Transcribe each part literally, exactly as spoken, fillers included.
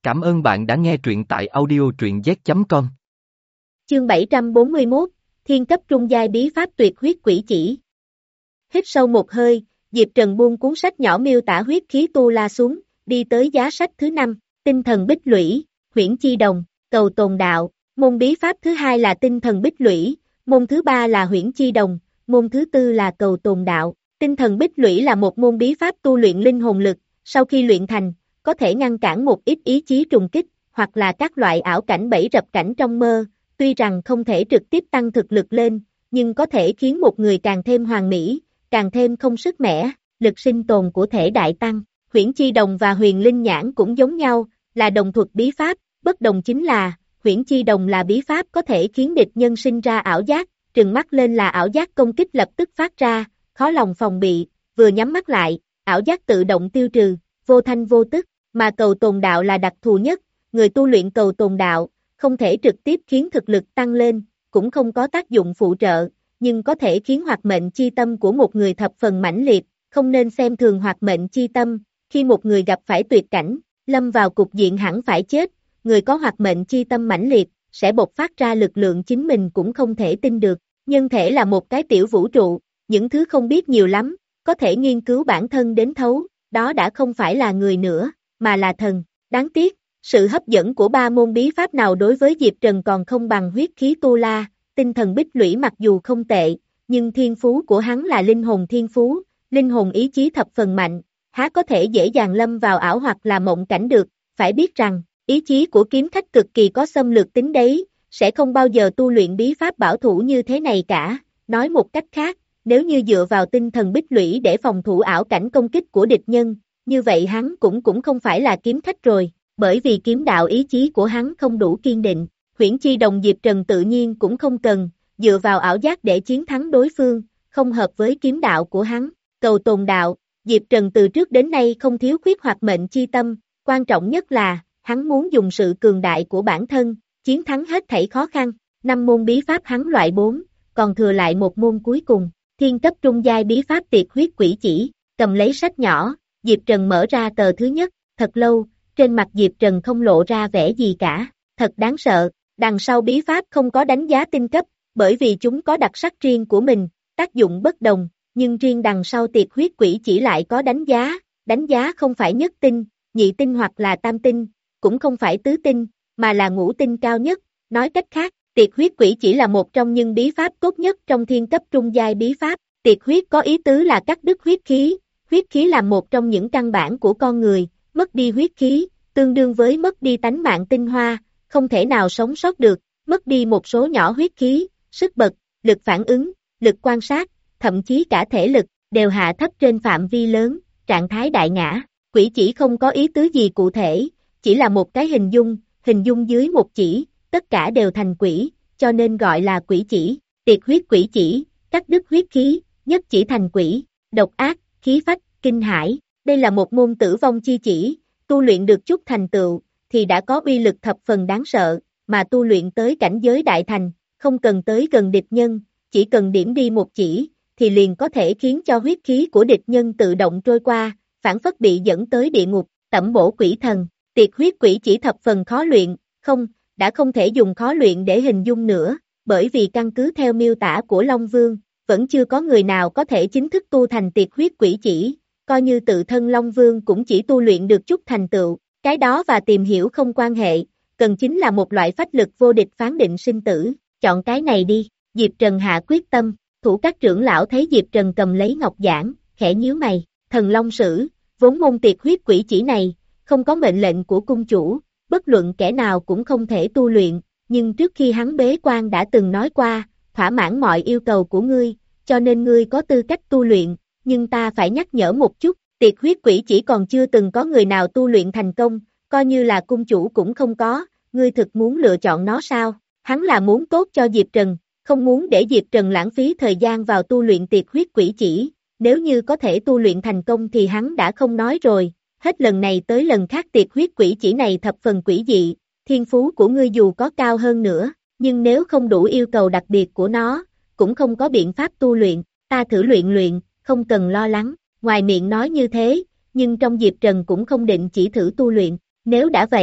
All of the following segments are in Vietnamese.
Cảm ơn bạn đã nghe truyện tại audio truyện z chấm com. Chương bảy trăm bốn mươi mốt, Thiên cấp trung giai bí pháp tuyệt huyết quỷ chỉ. Hít sâu một hơi, Diệp Trần buông cuốn sách nhỏ miêu tả huyết khí tu la xuống, đi tới giá sách thứ năm, tinh thần bích lũy, huyễn chi đồng, cầu tồn đạo. Môn bí pháp thứ hai là tinh thần bích lũy, môn thứ ba là huyễn chi đồng, môn thứ tư là cầu tồn đạo. Tinh thần bích lũy là một môn bí pháp tu luyện linh hồn lực, sau khi luyện thành, có thể ngăn cản một ít ý chí trùng kích, hoặc là các loại ảo cảnh bẫy rập cảnh trong mơ, tuy rằng không thể trực tiếp tăng thực lực lên, nhưng có thể khiến một người càng thêm hoàn mỹ, càng thêm không sức mẻ, lực sinh tồn của thể đại tăng. Huyễn chi đồng và huyền linh nhãn cũng giống nhau, là đồng thuật bí pháp, bất đồng chính là, huyễn chi đồng là bí pháp có thể khiến địch nhân sinh ra ảo giác, trừng mắt lên là ảo giác công kích lập tức phát ra, khó lòng phòng bị, vừa nhắm mắt lại, ảo giác tự động tiêu trừ, vô thanh vô tức, mà cầu tồn đạo là đặc thù nhất, người tu luyện cầu tồn đạo, không thể trực tiếp khiến thực lực tăng lên, cũng không có tác dụng phụ trợ, nhưng có thể khiến hoạt mệnh chi tâm của một người thập phần mãnh liệt, không nên xem thường hoạt mệnh chi tâm, khi một người gặp phải tuyệt cảnh, lâm vào cục diện hẳn phải chết, người có hoạt mệnh chi tâm mãnh liệt, sẽ bộc phát ra lực lượng chính mình cũng không thể tin được, nhân thể là một cái tiểu vũ trụ, những thứ không biết nhiều lắm, có thể nghiên cứu bản thân đến thấu, đó đã không phải là người nữa, mà là thần, đáng tiếc, sự hấp dẫn của ba môn bí pháp nào đối với Diệp Trần còn không bằng huyết khí tu la, tinh thần bích lũy mặc dù không tệ, nhưng thiên phú của hắn là linh hồn thiên phú, linh hồn ý chí thập phần mạnh, há có thể dễ dàng lâm vào ảo hoặc là mộng cảnh được, phải biết rằng, ý chí của kiếm khách cực kỳ có xâm lược tính đấy, sẽ không bao giờ tu luyện bí pháp bảo thủ như thế này cả, nói một cách khác, nếu như dựa vào tinh thần bích lũy để phòng thủ ảo cảnh công kích của địch nhân, như vậy hắn cũng cũng không phải là kiếm khách rồi, bởi vì kiếm đạo ý chí của hắn không đủ kiên định, huyễn chi đồng Diệp Trần tự nhiên cũng không cần, dựa vào ảo giác để chiến thắng đối phương, không hợp với kiếm đạo của hắn, cầu tồn đạo, Diệp Trần từ trước đến nay không thiếu khuyết hoạt mệnh chi tâm, quan trọng nhất là, hắn muốn dùng sự cường đại của bản thân, chiến thắng hết thảy khó khăn, năm môn bí pháp hắn loại bốn, còn thừa lại một môn cuối cùng, thiên cấp trung giai bí pháp tiệt huyết quỷ chỉ, cầm lấy sách nhỏ, Diệp Trần mở ra tờ thứ nhất, thật lâu, trên mặt Diệp Trần không lộ ra vẻ gì cả, thật đáng sợ, đằng sau bí pháp không có đánh giá tinh cấp, bởi vì chúng có đặc sắc riêng của mình, tác dụng bất đồng, nhưng riêng đằng sau tiệt huyết quỷ chỉ lại có đánh giá, đánh giá không phải nhất tinh, nhị tinh hoặc là tam tinh, cũng không phải tứ tinh, mà là ngũ tinh cao nhất, nói cách khác, tiệt huyết quỷ chỉ là một trong những bí pháp tốt nhất trong thiên cấp trung giai bí pháp, tiệt huyết có ý tứ là cắt đứt huyết khí, huyết khí là một trong những căn bản của con người, mất đi huyết khí, tương đương với mất đi tánh mạng tinh hoa, không thể nào sống sót được, mất đi một số nhỏ huyết khí, sức bật, lực phản ứng, lực quan sát, thậm chí cả thể lực, đều hạ thấp trên phạm vi lớn, trạng thái đại ngã, quỷ chỉ không có ý tứ gì cụ thể, chỉ là một cái hình dung, hình dung dưới một chỉ, tất cả đều thành quỷ, cho nên gọi là quỷ chỉ, tiệt huyết quỷ chỉ, cắt đứt huyết khí, nhất chỉ thành quỷ, độc ác, khí phách, kinh hải, đây là một môn tử vong chi chỉ, tu luyện được chút thành tựu, thì đã có uy lực thập phần đáng sợ, mà tu luyện tới cảnh giới đại thành, không cần tới gần địch nhân, chỉ cần điểm đi một chỉ, thì liền có thể khiến cho huyết khí của địch nhân tự động trôi qua, phản phất bị dẫn tới địa ngục, tẩm bổ quỷ thần, tiệt huyết quỷ chỉ thập phần khó luyện, không, đã không thể dùng khó luyện để hình dung nữa, bởi vì căn cứ theo miêu tả của Long Vương, vẫn chưa có người nào có thể chính thức tu thành tiệt huyết quỷ chỉ, coi như tự thân Long Vương cũng chỉ tu luyện được chút thành tựu, cái đó và tìm hiểu không quan hệ, cần chính là một loại phách lực vô địch phán định sinh tử, chọn cái này đi, Diệp Trần hạ quyết tâm, thủ các trưởng lão thấy Diệp Trần cầm lấy ngọc giảng, khẽ nhíu mày, thần Long Sử, vốn môn tiệt huyết quỷ chỉ này, không có mệnh lệnh của cung chủ, bất luận kẻ nào cũng không thể tu luyện, nhưng trước khi hắn bế quan đã từng nói qua, thỏa mãn mọi yêu cầu của ngươi, cho nên ngươi có tư cách tu luyện, nhưng ta phải nhắc nhở một chút, tiệt huyết quỷ chỉ còn chưa từng có người nào tu luyện thành công, coi như là cung chủ cũng không có, ngươi thực muốn lựa chọn nó sao? Hắn là muốn tốt cho Diệp Trần, không muốn để Diệp Trần lãng phí thời gian vào tu luyện tiệt huyết quỷ chỉ, nếu như có thể tu luyện thành công thì hắn đã không nói rồi, hết lần này tới lần khác tiệt huyết quỷ chỉ này thập phần quỷ dị, thiên phú của ngươi dù có cao hơn nữa, nhưng nếu không đủ yêu cầu đặc biệt của nó, cũng không có biện pháp tu luyện, ta thử luyện luyện, không cần lo lắng, ngoài miệng nói như thế, nhưng trong Diệp Trần cũng không định chỉ thử tu luyện, nếu đã vậy,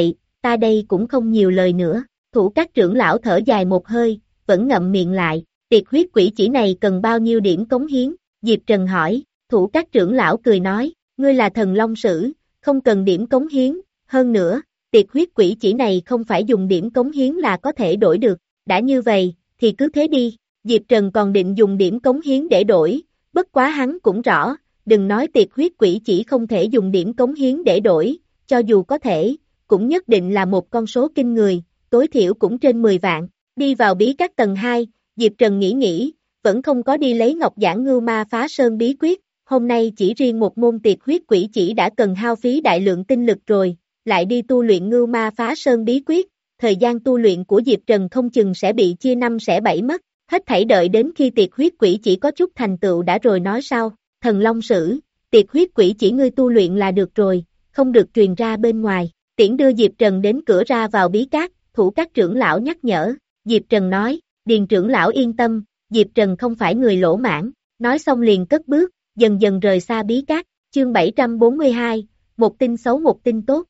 ta đây cũng không nhiều lời nữa. Thủ các trưởng lão thở dài một hơi, vẫn ngậm miệng lại, tiệt huyết quỷ chỉ này cần bao nhiêu điểm cống hiến? Diệp Trần hỏi, thủ các trưởng lão cười nói, ngươi là thần long sử, không cần điểm cống hiến, hơn nữa, tiệt huyết quỷ chỉ này không phải dùng điểm cống hiến là có thể đổi được, đã như vậy, thì cứ thế đi. Diệp Trần còn định dùng điểm cống hiến để đổi, bất quá hắn cũng rõ, đừng nói tiệt huyết quỷ chỉ không thể dùng điểm cống hiến để đổi, cho dù có thể, cũng nhất định là một con số kinh người, tối thiểu cũng trên mười vạn. Đi vào bí các tầng hai, Diệp Trần nghĩ nghĩ, vẫn không có đi lấy ngọc giản ngưu ma phá sơn bí quyết, hôm nay chỉ riêng một môn tiệt huyết quỷ chỉ đã cần hao phí đại lượng tinh lực rồi, lại đi tu luyện ngưu ma phá sơn bí quyết, thời gian tu luyện của Diệp Trần không chừng sẽ bị chia năm xẻ bảy mất, hết thảy đợi đến khi tiệt huyết quỷ chỉ có chút thành tựu đã rồi nói sau. Thần Long Sử, tiệt huyết quỷ chỉ ngươi tu luyện là được rồi, không được truyền ra bên ngoài. Tiễn đưa Diệp Trần đến cửa ra vào bí các, thủ các trưởng lão nhắc nhở. Diệp Trần nói, Điền trưởng lão yên tâm, Diệp Trần không phải người lỗ mãn. Nói xong liền cất bước, dần dần rời xa bí các. Chương bảy trăm bốn mươi hai, một tin xấu một tin tốt.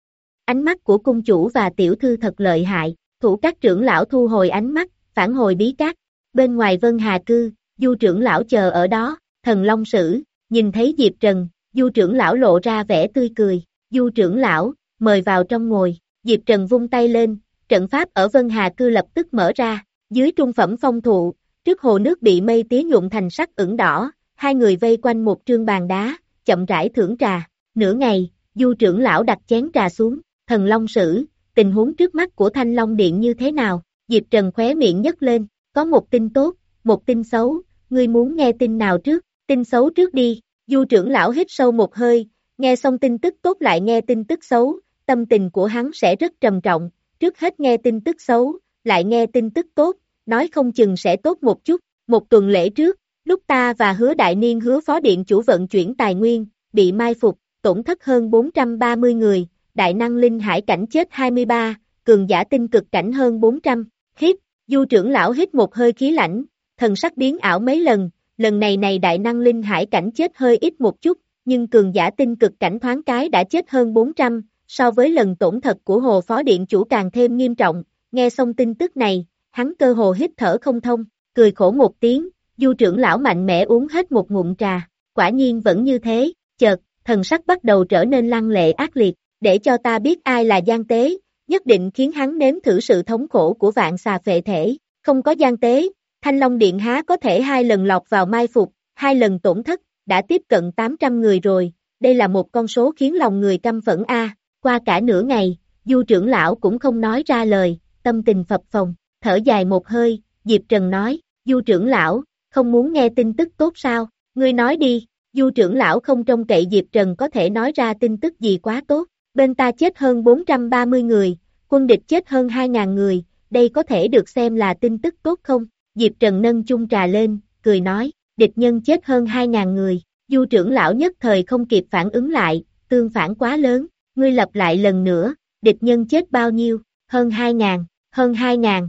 Ánh mắt của cung chủ và tiểu thư thật lợi hại, thủ các trưởng lão thu hồi ánh mắt, phản hồi bí các. Bên ngoài Vân Hà Cư, Du trưởng lão chờ ở đó. Thần Long Sử, nhìn thấy Diệp Trần, Du trưởng lão lộ ra vẻ tươi cười, Du trưởng lão, mời vào trong ngồi. Diệp Trần vung tay lên, trận pháp ở Vân Hà Cư lập tức mở ra, dưới trung phẩm phong thụ, trước hồ nước bị mây tía nhuộm thành sắc ửng đỏ, hai người vây quanh một trương bàn đá, chậm rãi thưởng trà. Nửa ngày, Du trưởng lão đặt chén trà xuống. Thần Long Sử, tình huống trước mắt của Thanh Long Điện như thế nào? Diệp Trần khóe miệng nhấc lên, có một tin tốt, một tin xấu, ngươi muốn nghe tin nào trước? Tin xấu trước đi. Du trưởng lão hít sâu một hơi, nghe xong tin tức tốt lại nghe tin tức xấu, tâm tình của hắn sẽ rất trầm trọng, trước hết nghe tin tức xấu, lại nghe tin tức tốt, nói không chừng sẽ tốt một chút. Một tuần lễ trước, lúc ta và Hứa Đại Niên Hứa phó điện chủ vận chuyển tài nguyên, bị mai phục, tổn thất hơn bốn trăm ba mươi người, đại năng linh hải cảnh chết hai mươi ba, cường giả tinh cực cảnh hơn bốn trăm. Hít, Du trưởng lão hít một hơi khí lạnh, thần sắc biến ảo mấy lần. Lần này này đại năng linh hải cảnh chết hơi ít một chút, nhưng cường giả tinh cực cảnh thoáng cái đã chết hơn bốn trăm, so với lần tổn thật của Hồ Phó Điện Chủ càng thêm nghiêm trọng. Nghe xong tin tức này, hắn cơ hồ hít thở không thông, cười khổ một tiếng, Du trưởng lão mạnh mẽ uống hết một ngụm trà, quả nhiên vẫn như thế. Chợt, thần sắc bắt đầu trở nên lăng lệ ác liệt, để cho ta biết ai là gian tế, nhất định khiến hắn nếm thử sự thống khổ của vạn xà phệ thể. Không có gian tế, Thanh Long Điện há có thể hai lần lọt vào mai phục, hai lần tổn thất, đã tiếp cận tám trăm người rồi, đây là một con số khiến lòng người căm phẫn a. Qua cả nửa ngày, Du trưởng lão cũng không nói ra lời, tâm tình phập phồng, thở dài một hơi, Diệp Trần nói, Du trưởng lão, không muốn nghe tin tức tốt sao, ngươi nói đi. Du trưởng lão không trông cậy Diệp Trần có thể nói ra tin tức gì quá tốt, bên ta chết hơn bốn trăm ba mươi người, quân địch chết hơn hai nghìn người, đây có thể được xem là tin tức tốt không? Diệp Trần nâng chung trà lên, cười nói, địch nhân chết hơn hai nghìn người. Du trưởng lão nhất thời không kịp phản ứng lại, tương phản quá lớn, ngươi lặp lại lần nữa, địch nhân chết bao nhiêu? Hơn hai nghìn, hơn hai nghìn,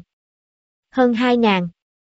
hơn hai nghìn.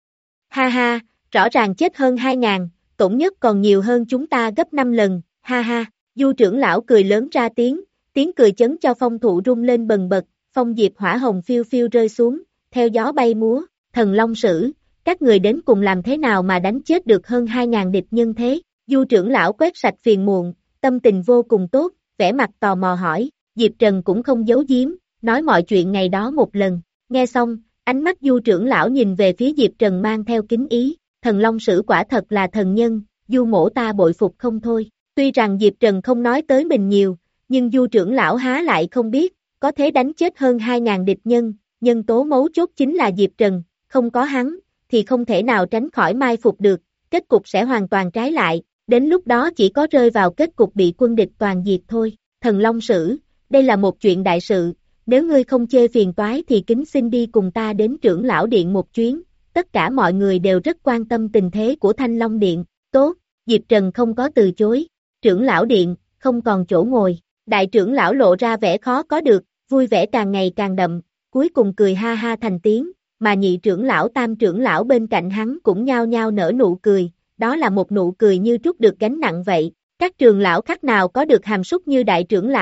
Ha ha, rõ ràng chết hơn hai nghìn, tổn nhất còn nhiều hơn chúng ta gấp năm lần, ha ha. Du trưởng lão cười lớn ra tiếng, tiếng cười chấn cho phong thụ rung lên bần bật, phong diệp hỏa hồng phiêu phiêu rơi xuống, theo gió bay múa. Thần Long Sử, các người đến cùng làm thế nào mà đánh chết được hơn hai nghìn địch nhân thế? Du trưởng lão quét sạch phiền muộn, tâm tình vô cùng tốt, vẻ mặt tò mò hỏi. Diệp Trần cũng không giấu giếm, nói mọi chuyện ngày đó một lần. Nghe xong, ánh mắt Du trưởng lão nhìn về phía Diệp Trần mang theo kính ý. Thần Long Sử quả thật là thần nhân, Du mỗ ta bội phục không thôi. Tuy rằng Diệp Trần không nói tới mình nhiều, nhưng Du trưởng lão há lại không biết, có thể đánh chết hơn hai nghìn địch nhân, nhân tố mấu chốt chính là Diệp Trần, không có hắn, thì không thể nào tránh khỏi mai phục được, kết cục sẽ hoàn toàn trái lại, đến lúc đó chỉ có rơi vào kết cục bị quân địch toàn diệt thôi. Thần Long Sử, đây là một chuyện đại sự, nếu ngươi không chê phiền toái thì kính xin đi cùng ta đến trưởng lão điện một chuyến, tất cả mọi người đều rất quan tâm tình thế của Thanh Long Điện. Tốt, Diệp Trần không có từ chối, trưởng lão điện, không còn chỗ ngồi, đại trưởng lão lộ ra vẻ khó có được, vui vẻ càng ngày càng đậm, cuối cùng cười ha ha thành tiếng, mà nhị trưởng lão tam trưởng lão bên cạnh hắn cũng nhao nhao nở nụ cười, đó là một nụ cười như trút được gánh nặng vậy. Các trưởng lão khác nào có được hàm súc như đại trưởng lão,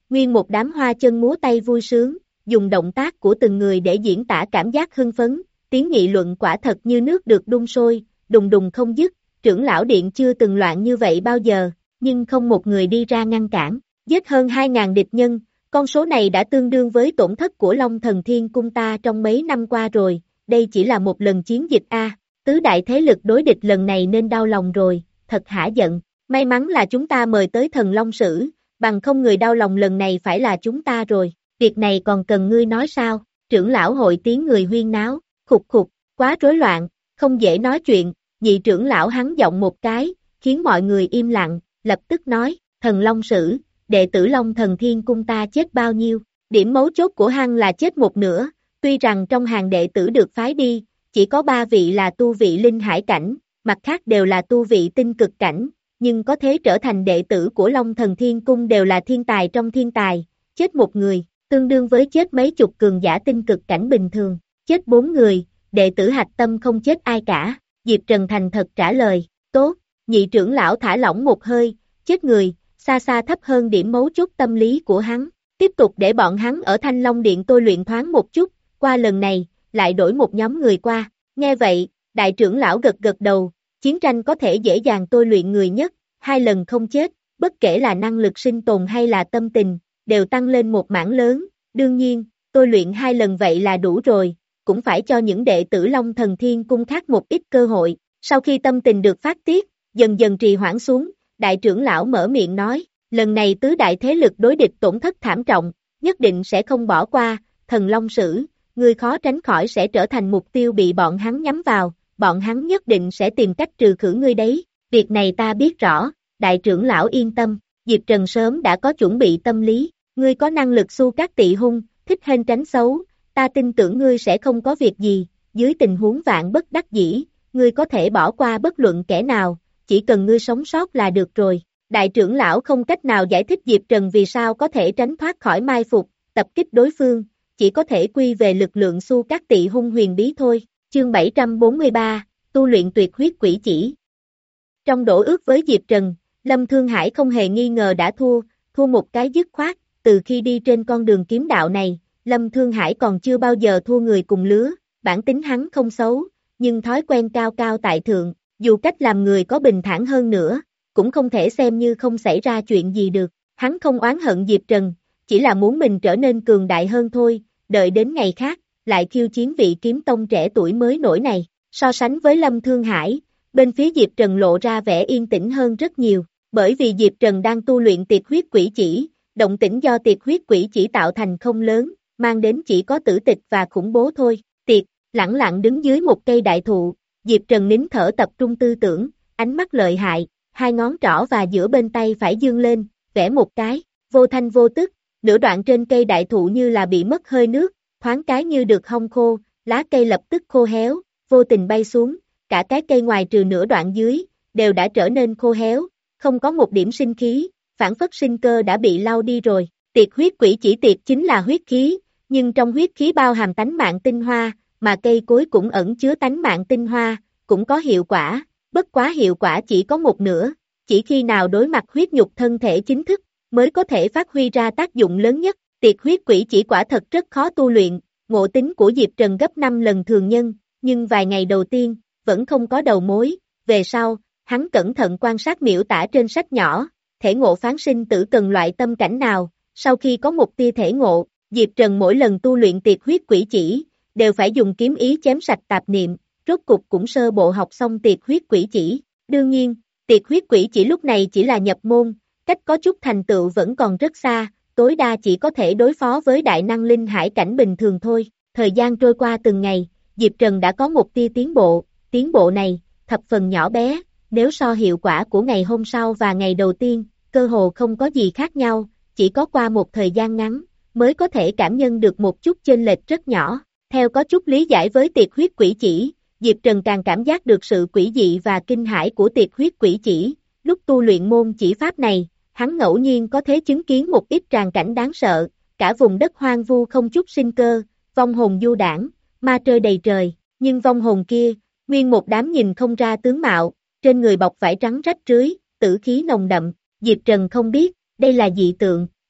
nguyên một đám hoa chân múa tay vui sướng, dùng động tác của từng người để diễn tả cảm giác hưng phấn, tiếng nghị luận quả thật như nước được đun sôi, đùng đùng không dứt, trưởng lão điện chưa từng loạn như vậy bao giờ, nhưng không một người đi ra ngăn cản, giết hơn hai ngàn địch nhân, con số này đã tương đương với tổn thất của Long Thần Thiên Cung ta trong mấy năm qua rồi, đây chỉ là một lần chiến dịch a, tứ đại thế lực đối địch lần này nên đau lòng rồi, thật hả giận, may mắn là chúng ta mời tới thần Long Sử, bằng không người đau lòng lần này phải là chúng ta rồi, việc này còn cần ngươi nói sao, trưởng lão hội tiếng người huyên náo, khục khục, quá rối loạn, không dễ nói chuyện, nhị trưởng lão hắn giọng một cái, khiến mọi người im lặng, lập tức nói, thần Long Sử, đệ tử Long Thần Thiên Cung ta chết bao nhiêu, điểm mấu chốt của hắn là chết một nửa, tuy rằng trong hàng đệ tử được phái đi, chỉ có ba vị là tu vị linh hải cảnh, mặt khác đều là tu vị tinh cực cảnh, nhưng có thể trở thành đệ tử của Long Thần Thiên Cung đều là thiên tài trong thiên tài, chết một người, tương đương với chết mấy chục cường giả tinh cực cảnh bình thường, chết bốn người, đệ tử hạch tâm không chết ai cả, Diệp Trần thành thật trả lời, tốt, nhị trưởng lão thả lỏng một hơi, chết người, xa xa thấp hơn điểm mấu chốt tâm lý của hắn, tiếp tục để bọn hắn ở Thanh Long Điện tôi luyện thoáng một chút, qua lần này, lại đổi một nhóm người qua, nghe vậy, đại trưởng lão gật gật đầu, chiến tranh có thể dễ dàng tôi luyện người nhất, hai lần không chết, bất kể là năng lực sinh tồn hay là tâm tình, đều tăng lên một mảng lớn, đương nhiên, tôi luyện hai lần vậy là đủ rồi, cũng phải cho những đệ tử Long Thần Thiên Cung khác một ít cơ hội, sau khi tâm tình được phát tiết, dần dần trì hoãn xuống, đại trưởng lão mở miệng nói, lần này tứ đại thế lực đối địch tổn thất thảm trọng, nhất định sẽ không bỏ qua, thần Long Sử, ngươi khó tránh khỏi sẽ trở thành mục tiêu bị bọn hắn nhắm vào, bọn hắn nhất định sẽ tìm cách trừ khử ngươi đấy, việc này ta biết rõ, đại trưởng lão yên tâm, Diệp Trần sớm đã có chuẩn bị tâm lý, ngươi có năng lực xu các tị hung, thích hên tránh xấu, ta tin tưởng ngươi sẽ không có việc gì, dưới tình huống vạn bất đắc dĩ, ngươi có thể bỏ qua bất luận kẻ nào, chỉ cần ngươi sống sót là được rồi. Đại trưởng lão không cách nào giải thích Diệp Trần vì sao có thể tránh thoát khỏi mai phục, tập kích đối phương, chỉ có thể quy về lực lượng xu các tị hung huyền bí thôi. Chương bảy trăm bốn mươi ba, tu luyện tuyệt huyết quỷ chỉ. Trong đổ ước với Diệp Trần, Lâm Thương Hải không hề nghi ngờ đã thua, thua một cái dứt khoát, từ khi đi trên con đường kiếm đạo này, Lâm Thương Hải còn chưa bao giờ thua người cùng lứa, bản tính hắn không xấu, nhưng thói quen cao cao tại thượng, dù cách làm người có bình thản hơn nữa, cũng không thể xem như không xảy ra chuyện gì được, hắn không oán hận Diệp Trần, chỉ là muốn mình trở nên cường đại hơn thôi, đợi đến ngày khác, lại khiêu chiến vị kiếm tông trẻ tuổi mới nổi này, so sánh với Lâm Thương Hải, bên phía Diệp Trần lộ ra vẻ yên tĩnh hơn rất nhiều, bởi vì Diệp Trần đang tu luyện tiệt huyết quỷ chỉ, động tĩnh do tiệt huyết quỷ chỉ tạo thành không lớn, mang đến chỉ có tử tịch và khủng bố thôi, tiệt, lẳng lặng đứng dưới một cây đại thụ, Diệp Trần nín thở tập trung tư tưởng, ánh mắt lợi hại, hai ngón trỏ và giữa bên tay phải dương lên, vẽ một cái, vô thanh vô tức, nửa đoạn trên cây đại thụ như là bị mất hơi nước, thoáng cái như được hong khô, lá cây lập tức khô héo, vô tình bay xuống, cả cái cây ngoài trừ nửa đoạn dưới, đều đã trở nên khô héo, không có một điểm sinh khí, phản phất sinh cơ đã bị lau đi rồi, tiệt huyết quỷ chỉ tiệt chính là huyết khí, nhưng trong huyết khí bao hàm tánh mạng tinh hoa, mà cây cối cũng ẩn chứa tánh mạng tinh hoa, cũng có hiệu quả, bất quá hiệu quả chỉ có một nửa, chỉ khi nào đối mặt huyết nhục thân thể chính thức, mới có thể phát huy ra tác dụng lớn nhất, tiệt huyết quỷ chỉ quả thật rất khó tu luyện, ngộ tính của Diệp Trần gấp năm lần thường nhân, nhưng vài ngày đầu tiên, vẫn không có đầu mối, về sau, hắn cẩn thận quan sát miểu tả trên sách nhỏ, thể ngộ phán sinh tử cần loại tâm cảnh nào, sau khi có một tia thể ngộ, Diệp Trần mỗi lần tu luyện tiệt huyết quỷ chỉ, đều phải dùng kiếm ý chém sạch tạp niệm, rốt cục cũng sơ bộ học xong tiệt huyết quỷ chỉ, đương nhiên, tiệt huyết quỷ chỉ lúc này chỉ là nhập môn, cách có chút thành tựu vẫn còn rất xa, tối đa chỉ có thể đối phó với đại năng linh hải cảnh bình thường thôi, thời gian trôi qua từng ngày, Diệp Trần đã có một tia tiến bộ, tiến bộ này, thập phần nhỏ bé, nếu so hiệu quả của ngày hôm sau và ngày đầu tiên, cơ hồ không có gì khác nhau, chỉ có qua một thời gian ngắn, mới có thể cảm nhận được một chút chênh lệch rất nhỏ, theo có chút lý giải với tiệt huyết quỷ chỉ, Diệp Trần càng cảm giác được sự quỷ dị và kinh hãi của tiệt huyết quỷ chỉ, lúc tu luyện môn chỉ pháp này, hắn ngẫu nhiên có thể chứng kiến một ít tràng cảnh đáng sợ, cả vùng đất hoang vu không chút sinh cơ, vong hồn du đảng, ma trơi đầy trời, nhưng vong hồn kia, nguyên một đám nhìn không ra tướng mạo, trên người bọc vải trắng rách rưới, tử khí nồng đậm, Diệp Trần không biết, đây là dị tượng,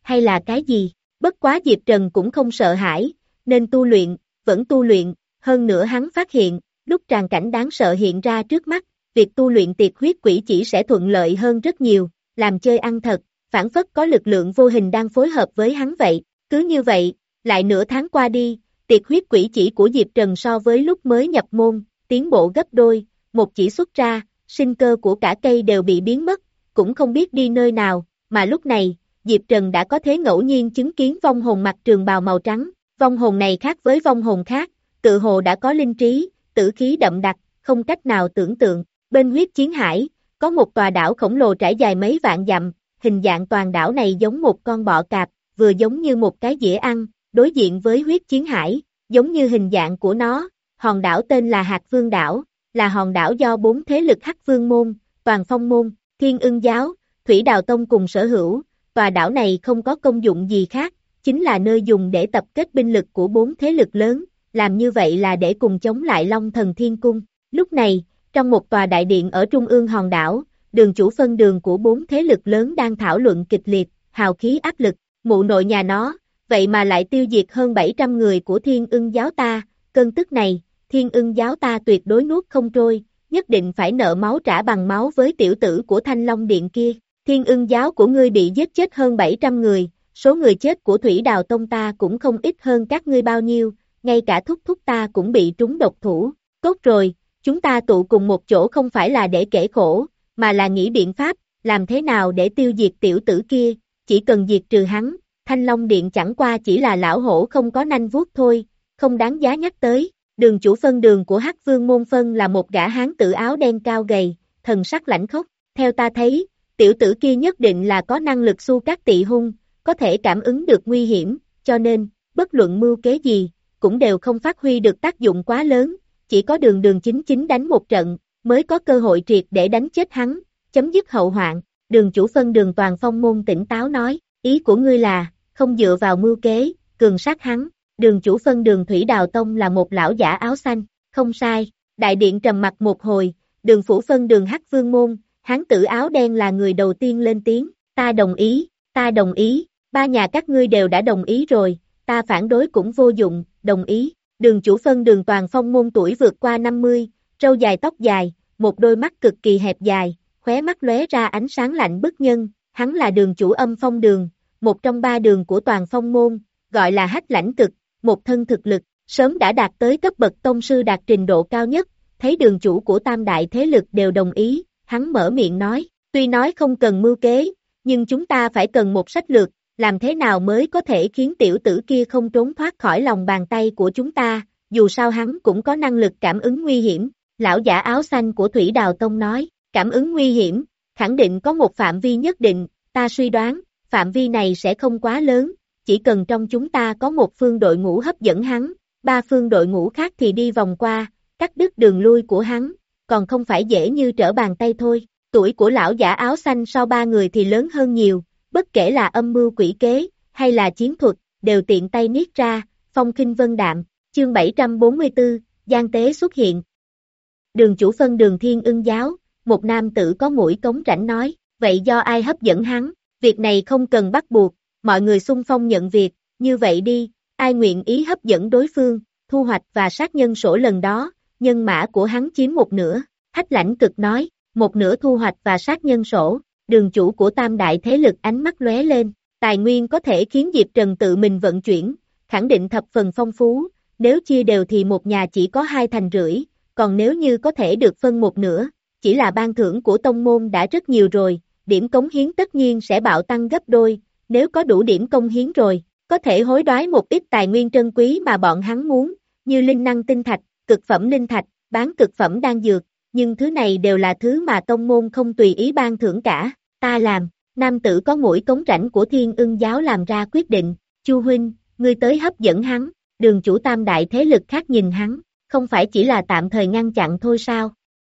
hay là cái gì? Bất quá Diệp Trần cũng không sợ hãi, nên tu luyện, vẫn tu luyện, hơn nữa hắn phát hiện, lúc tràng cảnh đáng sợ hiện ra trước mắt, việc tu luyện tiệt huyết quỷ chỉ sẽ thuận lợi hơn rất nhiều, làm chơi ăn thật, phản phất có lực lượng vô hình đang phối hợp với hắn vậy. Cứ như vậy, lại nửa tháng qua đi, tiệt huyết quỷ chỉ của Diệp Trần so với lúc mới nhập môn, tiến bộ gấp đôi, một chỉ xuất ra, sinh cơ của cả cây đều bị biến mất, cũng không biết đi nơi nào, mà lúc này, Diệp Trần đã có thế ngẫu nhiên chứng kiến vong hồn mặc trường bào màu trắng, vong hồn này khác với vong hồn khác, tự hồ đã có linh trí, tử khí đậm đặc, không cách nào tưởng tượng. Bên huyết chiến hải, có một tòa đảo khổng lồ trải dài mấy vạn dặm, hình dạng toàn đảo này giống một con bọ cạp, vừa giống như một cái dĩa ăn, đối diện với huyết chiến hải, giống như hình dạng của nó, hòn đảo tên là Hạt Vương đảo, là hòn đảo do bốn thế lực Hắc Vương môn, Toàn Phong môn, Thiên Ưng giáo, Thủy Đào tông cùng sở hữu. Tòa đảo này không có công dụng gì khác, chính là nơi dùng để tập kết binh lực của bốn thế lực lớn, làm như vậy là để cùng chống lại Long Thần Thiên Cung. Lúc này, trong một tòa đại điện ở trung ương hòn đảo, đường chủ phân đường của bốn thế lực lớn đang thảo luận kịch liệt, hào khí áp lực, mụ nội nhà nó, vậy mà lại tiêu diệt hơn bảy trăm người của Thiên Ưng giáo ta, cơn tức này, Thiên Ưng giáo ta tuyệt đối nuốt không trôi, nhất định phải nợ máu trả bằng máu với tiểu tử của Thanh Long Điện kia. Thiên Ưng giáo của ngươi bị giết chết hơn bảy trăm người, số người chết của Thủy Đào tông ta cũng không ít hơn các ngươi bao nhiêu, ngay cả thúc thúc ta cũng bị trúng độc thủ. Tốt rồi, chúng ta tụ cùng một chỗ không phải là để kể khổ, mà là nghĩ biện pháp, làm thế nào để tiêu diệt tiểu tử kia, chỉ cần diệt trừ hắn, Thanh Long Điện chẳng qua chỉ là lão hổ không có nanh vuốt thôi, không đáng giá nhắc tới. Đường chủ phân đường của Hắc Vương môn phân là một gã hán tử áo đen cao gầy, thần sắc lãnh khốc, theo ta thấy, tiểu tử kia nhất định là có năng lực xu các tị hung, có thể cảm ứng được nguy hiểm, cho nên, bất luận mưu kế gì, cũng đều không phát huy được tác dụng quá lớn, chỉ có đường đường chính chính đánh một trận, mới có cơ hội triệt để đánh chết hắn, chấm dứt hậu hoạn. Đường chủ phân đường Toàn Phong môn tỉnh táo nói, ý của ngươi là, không dựa vào mưu kế, cường sát hắn. Đường chủ phân đường Thủy Đào tông là một lão giả áo xanh, không sai. Đại điện trầm mặt một hồi, đường phủ phân đường Hắc Vương môn, hán tử áo đen là người đầu tiên lên tiếng, ta đồng ý, ta đồng ý, ba nhà các ngươi đều đã đồng ý rồi, ta phản đối cũng vô dụng, đồng ý. Đường chủ phân đường Toàn Phong môn tuổi vượt qua năm mươi, râu dài tóc dài, một đôi mắt cực kỳ hẹp dài, khóe mắt lóe ra ánh sáng lạnh bức nhân, hắn là đường chủ Âm Phong đường, một trong ba đường của Toàn Phong môn, gọi là Hách Lãnh Cực, một thân thực lực, sớm đã đạt tới cấp bậc tông sư đạt trình độ cao nhất, thấy đường chủ của tam đại thế lực đều đồng ý, hắn mở miệng nói, tuy nói không cần mưu kế, nhưng chúng ta phải cần một sách lược, làm thế nào mới có thể khiến tiểu tử kia không trốn thoát khỏi lòng bàn tay của chúng ta, dù sao hắn cũng có năng lực cảm ứng nguy hiểm. Lão giả áo xanh của Thủy Đào tông nói, cảm ứng nguy hiểm, khẳng định có một phạm vi nhất định, ta suy đoán, phạm vi này sẽ không quá lớn, chỉ cần trong chúng ta có một phương đội ngũ hấp dẫn hắn, ba phương đội ngũ khác thì đi vòng qua, cắt đứt đường lui của hắn, còn không phải dễ như trở bàn tay thôi. Tuổi của lão giả áo xanh so ba người thì lớn hơn nhiều, bất kể là âm mưu quỷ kế, hay là chiến thuật, đều tiện tay niết ra, phong khinh vân đạm. Chương bảy trăm bốn mươi tư, gian tế xuất hiện. Đường chủ phân đường Thiên Ưng giáo, một nam tử có mũi cống rãnh nói, vậy do ai hấp dẫn hắn, việc này không cần bắt buộc, mọi người xung phong nhận việc, như vậy đi, ai nguyện ý hấp dẫn đối phương, thu hoạch và sát nhân sổ lần đó, nhân mã của hắn chiếm một nửa. Hách Lãnh Cực nói, một nửa thu hoạch và sát nhân sổ, đường chủ của tam đại thế lực ánh mắt lóe lên, tài nguyên có thể khiến Diệp Trần tự mình vận chuyển, khẳng định thập phần phong phú, nếu chia đều thì một nhà chỉ có hai thành rưỡi, còn nếu như có thể được phân một nửa, chỉ là ban thưởng của tông môn đã rất nhiều rồi, điểm cống hiến tất nhiên sẽ bạo tăng gấp đôi, nếu có đủ điểm công hiến rồi, có thể hối đoái một ít tài nguyên trân quý mà bọn hắn muốn, như linh năng tinh thạch, cực phẩm linh thạch, bán cực phẩm đan dược, nhưng thứ này đều là thứ mà tông môn không tùy ý ban thưởng cả, ta làm. Nam tử có mũi cống rãnh của Thiên Ưng giáo làm ra quyết định, Chu huynh, ngươi tới hấp dẫn hắn. Đường chủ tam đại thế lực khác nhìn hắn, không phải chỉ là tạm thời ngăn chặn thôi sao?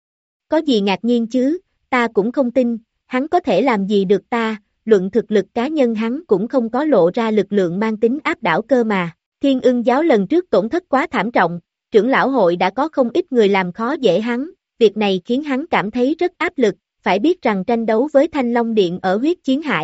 Có gì ngạc nhiên chứ, ta cũng không tin, hắn có thể làm gì được ta, luận thực lực cá nhân hắn cũng không có lộ ra lực lượng mang tính áp đảo cơ mà. Thiên Ưng giáo lần trước tổn thất quá thảm trọng, trưởng lão hội đã có không ít người làm khó dễ hắn, việc này khiến hắn cảm thấy rất áp lực, phải biết rằng tranh đấu với Thanh Long Điện ở huyết chiến hải,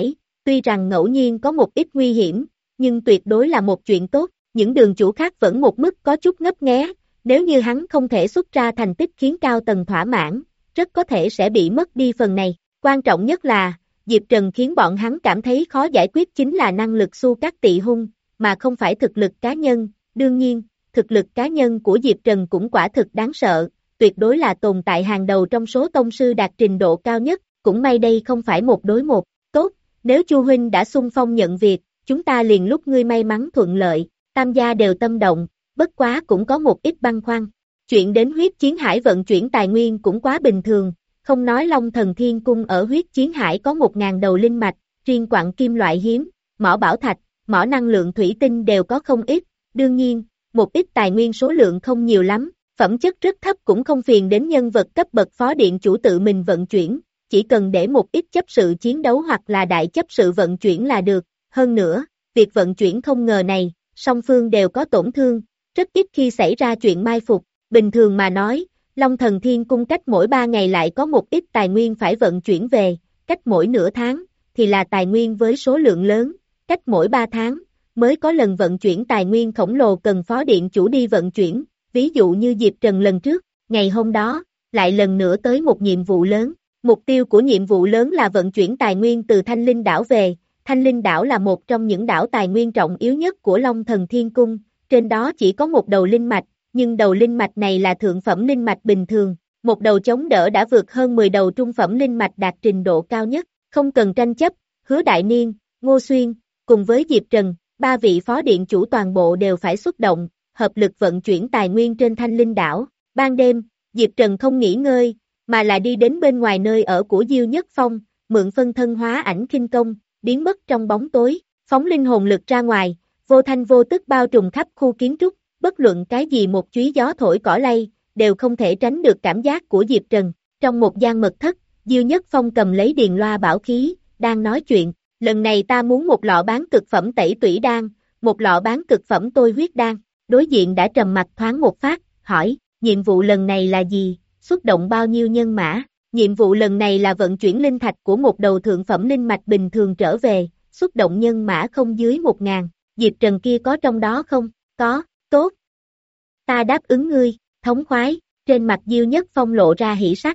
tuy rằng ngẫu nhiên có một ít nguy hiểm, nhưng tuyệt đối là một chuyện tốt, những đường chủ khác vẫn một mức có chút ngấp nghé, nếu như hắn không thể xuất ra thành tích khiến cao tầng thỏa mãn, rất có thể sẽ bị mất đi phần này, quan trọng nhất là, Diệp Trần khiến bọn hắn cảm thấy khó giải quyết chính là năng lực xu các tị hung, mà không phải thực lực cá nhân, đương nhiên, thực lực cá nhân của Diệp Trần cũng quả thực đáng sợ, tuyệt đối là tồn tại hàng đầu trong số tông sư đạt trình độ cao nhất, cũng may đây không phải một đối một, tốt, nếu Chu huynh đã xung phong nhận việc, chúng ta liền lúc ngươi may mắn thuận lợi, tam gia đều tâm động, bất quá cũng có một ít băn khoăn, chuyện đến huyết chiến hải vận chuyển tài nguyên cũng quá bình thường, không nói Long Thần Thiên Cung ở huyết chiến hải có một ngàn đầu linh mạch, riêng quặng kim loại hiếm, mỏ bảo thạch, mỏ năng lượng thủy tinh đều có không ít, đương nhiên, một ít tài nguyên số lượng không nhiều lắm, phẩm chất rất thấp cũng không phiền đến nhân vật cấp bậc phó điện chủ tự mình vận chuyển, chỉ cần để một ít chấp sự chiến đấu hoặc là đại chấp sự vận chuyển là được, hơn nữa, việc vận chuyển không ngờ này, song phương đều có tổn thương, rất ít khi xảy ra chuyện mai phục, bình thường mà nói, Long Thần Thiên Cung cách mỗi ba ngày lại có một ít tài nguyên phải vận chuyển về, cách mỗi nửa tháng, thì là tài nguyên với số lượng lớn, cách mỗi ba tháng, mới có lần vận chuyển tài nguyên khổng lồ cần phó điện chủ đi vận chuyển, ví dụ như Diệp Trần lần trước, ngày hôm đó, lại lần nữa tới một nhiệm vụ lớn, mục tiêu của nhiệm vụ lớn là vận chuyển tài nguyên từ Thanh Linh đảo về, Thanh Linh đảo là một trong những đảo tài nguyên trọng yếu nhất của Long Thần Thiên Cung, trên đó chỉ có một đầu linh mạch, nhưng đầu linh mạch này là thượng phẩm linh mạch bình thường, một đầu chống đỡ đã vượt hơn mười đầu trung phẩm linh mạch đạt trình độ cao nhất, không cần tranh chấp, Hứa Đại Niên, Ngô Xuyên, cùng với Diệp Trần, ba vị phó điện chủ toàn bộ đều phải xuất động, hợp lực vận chuyển tài nguyên trên Thanh Linh đảo, ban đêm, Diệp Trần không nghỉ ngơi, mà là đi đến bên ngoài nơi ở của Diêu Nhất Phong, mượn phân thân hóa ảnh khinh công, biến mất trong bóng tối, phóng linh hồn lực ra ngoài, vô thanh vô tức bao trùm khắp khu kiến trúc, bất luận cái gì một chúy gió thổi cỏ lay, đều không thể tránh được cảm giác của Diệp Trần. Trong một gian mật thất, Diêu Nhất Phong cầm lấy điền loa bảo khí, đang nói chuyện, lần này ta muốn một lọ bán cực phẩm tẩy tủy đan, một lọ bán cực phẩm tôi huyết đan, đối diện đã trầm mặt thoáng một phát, hỏi, nhiệm vụ lần này là gì, xuất động bao nhiêu nhân mã, nhiệm vụ lần này là vận chuyển linh thạch của một đầu thượng phẩm linh mạch bình thường trở về, xuất động nhân mã không dưới một ngàn, Diệp Trần kia có trong đó không, có, tốt. Ta đáp ứng ngươi, thống khoái, trên mặt Diêu Nhất Phong lộ ra hỉ sắc.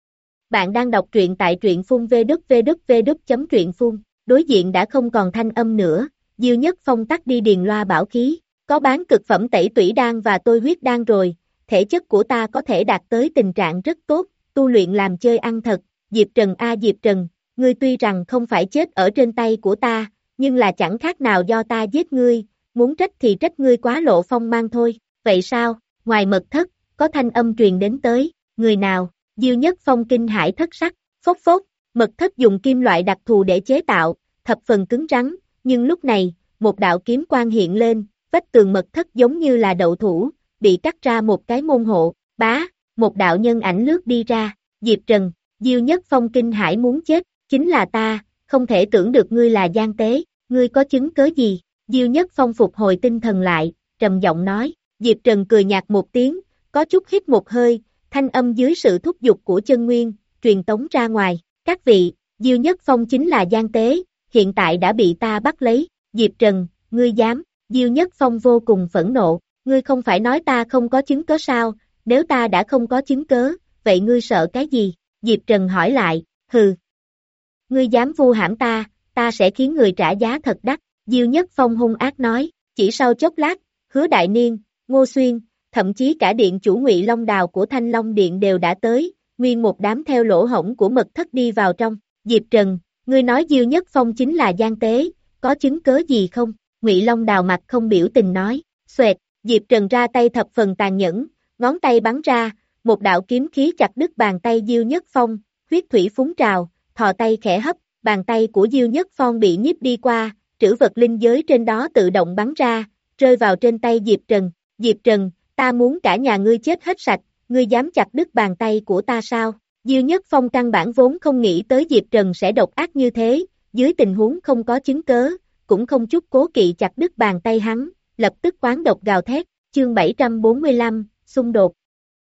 Bạn đang đọc truyện tại truyện phun vê đút vê đút vê đút chấm truyện phun, đối diện đã không còn thanh âm nữa, Diêu Nhất Phong tắt đi điền loa bảo khí, có bán cực phẩm tẩy tủy đan và tôi huyết đan rồi, thể chất của ta có thể đạt tới tình trạng rất tốt, tu luyện làm chơi ăn thật, Diệp Trần a Diệp Trần, ngươi tuy rằng không phải chết ở trên tay của ta, nhưng là chẳng khác nào do ta giết ngươi, muốn trách thì trách ngươi quá lộ phong mang thôi, vậy sao, ngoài mật thất, có thanh âm truyền đến tới, người nào, Diêu Nhất Phong kinh hãi thất sắc, phốc phốc, mật thất dùng kim loại đặc thù để chế tạo, thập phần cứng rắn, nhưng lúc này, một đạo kiếm quang hiện lên, vách tường mật thất giống như là đậu thủ, bị cắt ra một cái môn hộ, bá, một đạo nhân ảnh lướt đi ra, Diệp Trần, Diêu Nhất Phong kinh hãi muốn chết, chính là ta, không thể tưởng được ngươi là gian tế, ngươi có chứng cớ gì, Diêu Nhất Phong phục hồi tinh thần lại, trầm giọng nói, Diệp Trần cười nhạt một tiếng, có chút hít một hơi, thanh âm dưới sự thúc giục của chân nguyên, truyền tống ra ngoài, các vị, Diêu Nhất Phong chính là gian tế, hiện tại đã bị ta bắt lấy, Diệp Trần, ngươi dám, Diêu Nhất Phong vô cùng phẫn nộ, ngươi không phải nói ta không có chứng cớ sao, nếu ta đã không có chứng cớ, vậy ngươi sợ cái gì, Diệp Trần hỏi lại, hừ, ngươi dám vu hãm ta, ta sẽ khiến người trả giá thật đắt, Diêu Nhất Phong hung ác nói, chỉ sau chốc lát, Hứa Đại Niên, Ngô Xuyên, thậm chí cả điện chủ Ngụy Long Đào của Thanh Long Điện đều đã tới, nguyên một đám theo lỗ hổng của mật thất đi vào trong, Diệp Trần, ngươi nói Diêu Nhất Phong chính là gian tế, có chứng cớ gì không, Ngụy Long Đào mặt không biểu tình nói, xoẹt, Diệp Trần ra tay thập phần tàn nhẫn, ngón tay bắn ra, một đạo kiếm khí chặt đứt bàn tay Diêu Nhất Phong, huyết thủy phúng trào, thò tay khẽ hấp, bàn tay của Diêu Nhất Phong bị nhiếp đi qua, trữ vật linh giới trên đó tự động bắn ra, rơi vào trên tay Diệp Trần, Diệp Trần, ta muốn cả nhà ngươi chết hết sạch, ngươi dám chặt đứt bàn tay của ta sao, Diêu Nhất Phong căn bản vốn không nghĩ tới Diệp Trần sẽ độc ác như thế, dưới tình huống không có chứng cớ, cũng không chút cố kỵ chặt đứt bàn tay hắn, lập tức oán độc gào thét, chương bảy trăm bốn mươi lăm, xung đột.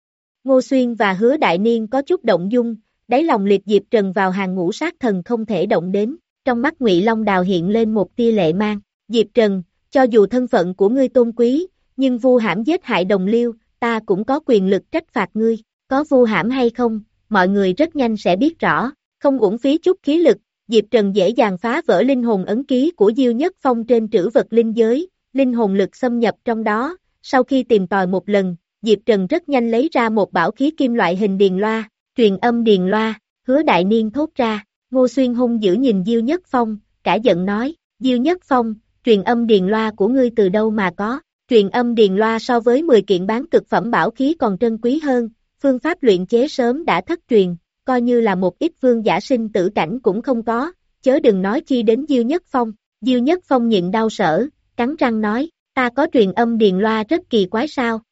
Ngô Xuyên và Hứa Đại Niên có chút động dung, đáy lòng liệt Diệp Trần vào hàng ngũ sát thần không thể động đến, trong mắt Ngụy Long Đào hiện lên một tia lệ mang. Diệp Trần, cho dù thân phận của ngươi tôn quý, nhưng vu hãm giết hại đồng liêu, ta cũng có quyền lực trách phạt ngươi, có vu hãm hay không, mọi người rất nhanh sẽ biết rõ, không uổng phí chút khí lực, Diệp Trần dễ dàng phá vỡ linh hồn ấn ký của Diêu Nhất Phong trên trữ vật linh giới, linh hồn lực xâm nhập trong đó, sau khi tìm tòi một lần, Diệp Trần rất nhanh lấy ra một bảo khí kim loại hình điền loa, truyền âm điền loa, Hứa Đại Niên thốt ra, Ngô Xuyên hung dữ nhìn Diêu Nhất Phong, cả giận nói, Diêu Nhất Phong, truyền âm điền loa của ngươi từ đâu mà có, truyền âm điền loa so với mười kiện bán cực phẩm bảo khí còn trân quý hơn, phương pháp luyện chế sớm đã thất truyền, coi như là một ít vương giả sinh tử cảnh cũng không có, chớ đừng nói chi đến Diêu Nhất Phong, Diêu Nhất Phong nhịn đau sở, cắn răng nói, ta có truyền âm điền loa rất kỳ quái sao.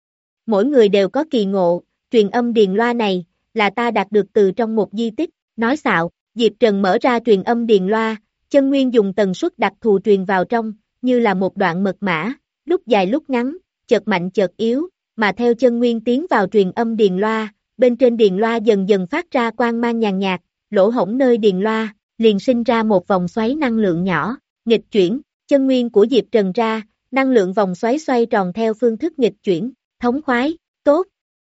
Mỗi người đều có kỳ ngộ, truyền âm điền loa này, là ta đạt được từ trong một di tích, nói xạo, Diệp Trần mở ra truyền âm điền loa, chân nguyên dùng tần suất đặc thù truyền vào trong, như là một đoạn mật mã, lúc dài lúc ngắn, chợt mạnh chợt yếu, mà theo chân nguyên tiến vào truyền âm điền loa, bên trên điền loa dần dần phát ra quang mang nhàn nhạt, lỗ hổng nơi điền loa, liền sinh ra một vòng xoáy năng lượng nhỏ, nghịch chuyển, chân nguyên của Diệp Trần ra, năng lượng vòng xoáy xoay tròn theo phương thức nghịch chuyển, thống khoái, tốt.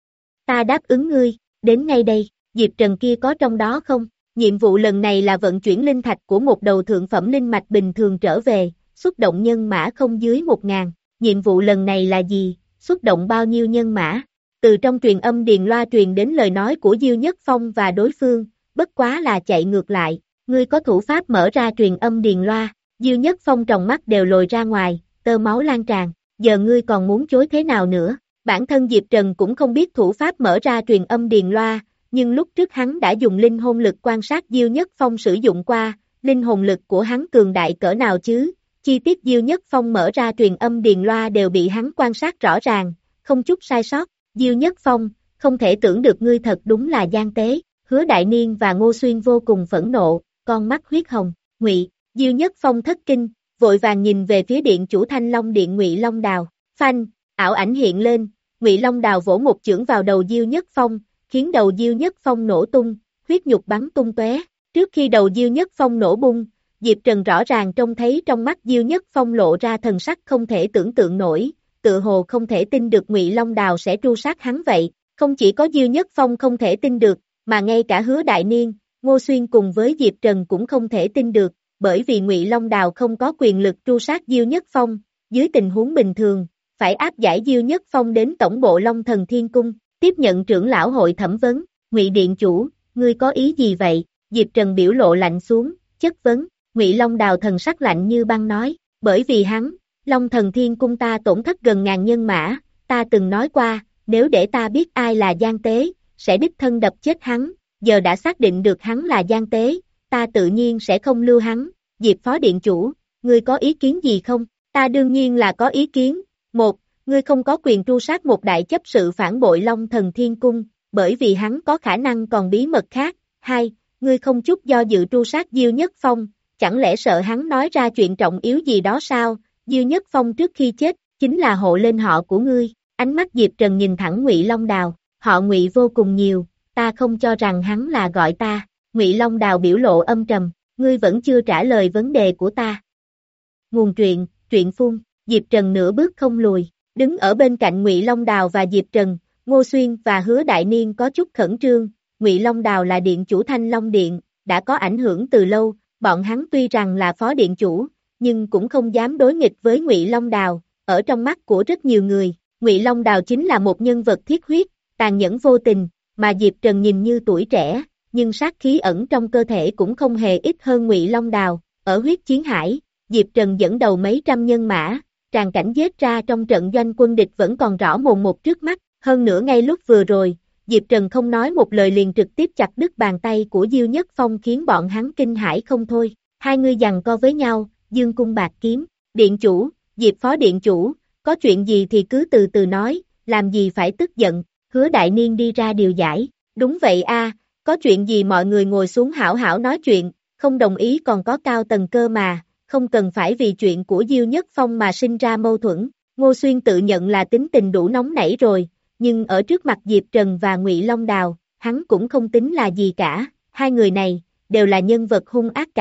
Ta đáp ứng ngươi, đến ngay đây, Diệp Trần kia có trong đó không? Nhiệm vụ lần này là vận chuyển linh thạch của một đầu thượng phẩm linh mạch bình thường trở về, xuất động nhân mã không dưới một ngàn. Nhiệm vụ lần này là gì? Xuất động bao nhiêu nhân mã? Từ trong truyền âm điền loa truyền đến lời nói của Diêu Nhất Phong và đối phương, bất quá là chạy ngược lại. Ngươi có thủ pháp mở ra truyền âm điền loa, Diêu Nhất Phong tròng mắt đều lồi ra ngoài, tơ máu lan tràn. Giờ ngươi còn muốn chối thế nào nữa? Bản thân Diệp Trần cũng không biết thủ pháp mở ra truyền âm điền loa, nhưng lúc trước hắn đã dùng linh hồn lực quan sát Diêu Nhất Phong sử dụng qua, linh hồn lực của hắn cường đại cỡ nào chứ, chi tiết Diêu Nhất Phong mở ra truyền âm điền loa đều bị hắn quan sát rõ ràng, không chút sai sót, Diêu Nhất Phong, không thể tưởng được ngươi thật đúng là gian tế, Hứa Đại Niên và Ngô Xuyên vô cùng phẫn nộ, con mắt huyết hồng, Ngụy, Diêu Nhất Phong thất kinh, vội vàng nhìn về phía điện chủ Thanh Long Điện Ngụy Long Đào, phanh, ảo ảnh hiện lên, Ngụy Long Đào vỗ một chưởng vào đầu Diêu Nhất Phong, khiến đầu Diêu Nhất Phong nổ tung, huyết nhục bắn tung tóe. Trước khi đầu Diêu Nhất Phong nổ bung, Diệp Trần rõ ràng trông thấy trong mắt Diêu Nhất Phong lộ ra thần sắc không thể tưởng tượng nổi, tự hồ không thể tin được Ngụy Long Đào sẽ tru sát hắn vậy. Không chỉ có Diêu Nhất Phong không thể tin được, mà ngay cả Hứa Đại Niên, Ngô Xuyên cùng với Diệp Trần cũng không thể tin được, bởi vì Ngụy Long Đào không có quyền lực tru sát Diêu Nhất Phong, dưới tình huống bình thường, phải áp giải Diêu Nhất Phong đến tổng bộ Long Thần Thiên Cung, tiếp nhận trưởng lão hội thẩm vấn, Ngụy Điện Chủ, ngươi có ý gì vậy? Diệp Trần biểu lộ lạnh xuống, chất vấn, Ngụy Long Đào thần sắc lạnh như băng nói, bởi vì hắn, Long Thần Thiên Cung ta tổn thất gần ngàn nhân mã, ta từng nói qua, nếu để ta biết ai là gian tế, sẽ đích thân đập chết hắn, giờ đã xác định được hắn là gian tế, ta tự nhiên sẽ không lưu hắn, Diệp Phó Điện Chủ, ngươi có ý kiến gì không? Ta đương nhiên là có ý kiến, một, ngươi không có quyền tru sát một đại chấp sự phản bội Long Thần Thiên Cung, bởi vì hắn có khả năng còn bí mật khác, hai, ngươi không chút do dự tru sát Diêu Nhất Phong, chẳng lẽ sợ hắn nói ra chuyện trọng yếu gì đó sao? Diêu Nhất Phong trước khi chết, chính là hộ lên họ của ngươi. Ánh mắt Diệp Trần nhìn thẳng Ngụy Long Đào, họ Ngụy vô cùng nhiều, ta không cho rằng hắn là gọi ta. Ngụy Long Đào biểu lộ âm trầm, ngươi vẫn chưa trả lời vấn đề của ta. Nguồn truyện, truyện phun, Diệp Trần nửa bước không lùi, đứng ở bên cạnh Ngụy Long Đào và Diệp Trần, Ngô Xuyên và Hứa Đại Niên có chút khẩn trương. Ngụy Long Đào là điện chủ Thanh Long Điện, đã có ảnh hưởng từ lâu, bọn hắn tuy rằng là phó điện chủ, nhưng cũng không dám đối nghịch với Ngụy Long Đào. Ở trong mắt của rất nhiều người, Ngụy Long Đào chính là một nhân vật thiết huyết, tàn nhẫn vô tình, mà Diệp Trần nhìn như tuổi trẻ, nhưng sát khí ẩn trong cơ thể cũng không hề ít hơn Ngụy Long Đào. Ở huyết chiến hải, Diệp Trần dẫn đầu mấy trăm nhân mã, tràn cảnh giết ra trong trận doanh quân địch vẫn còn rõ mồn một trước mắt. Hơn nữa ngay lúc vừa rồi, Diệp Trần không nói một lời liền trực tiếp chặt đứt bàn tay của Diêu Nhất Phong khiến bọn hắn kinh hãi không thôi. Hai người giằng co với nhau, dương cung bạc kiếm, điện chủ, Diệp Phó Điện Chủ, có chuyện gì thì cứ từ từ nói, làm gì phải tức giận. Hứa Đại Niên đi ra điều giải, đúng vậy a, có chuyện gì mọi người ngồi xuống hảo hảo nói chuyện, không đồng ý còn có cao tầng cơ mà, không cần phải vì chuyện của Diêu Nhất Phong mà sinh ra mâu thuẫn. Ngô Xuyên tự nhận là tính tình đủ nóng nảy rồi, nhưng ở trước mặt Diệp Trần và Ngụy Long Đào, hắn cũng không tính là gì cả, hai người này, đều là nhân vật hung ác cả.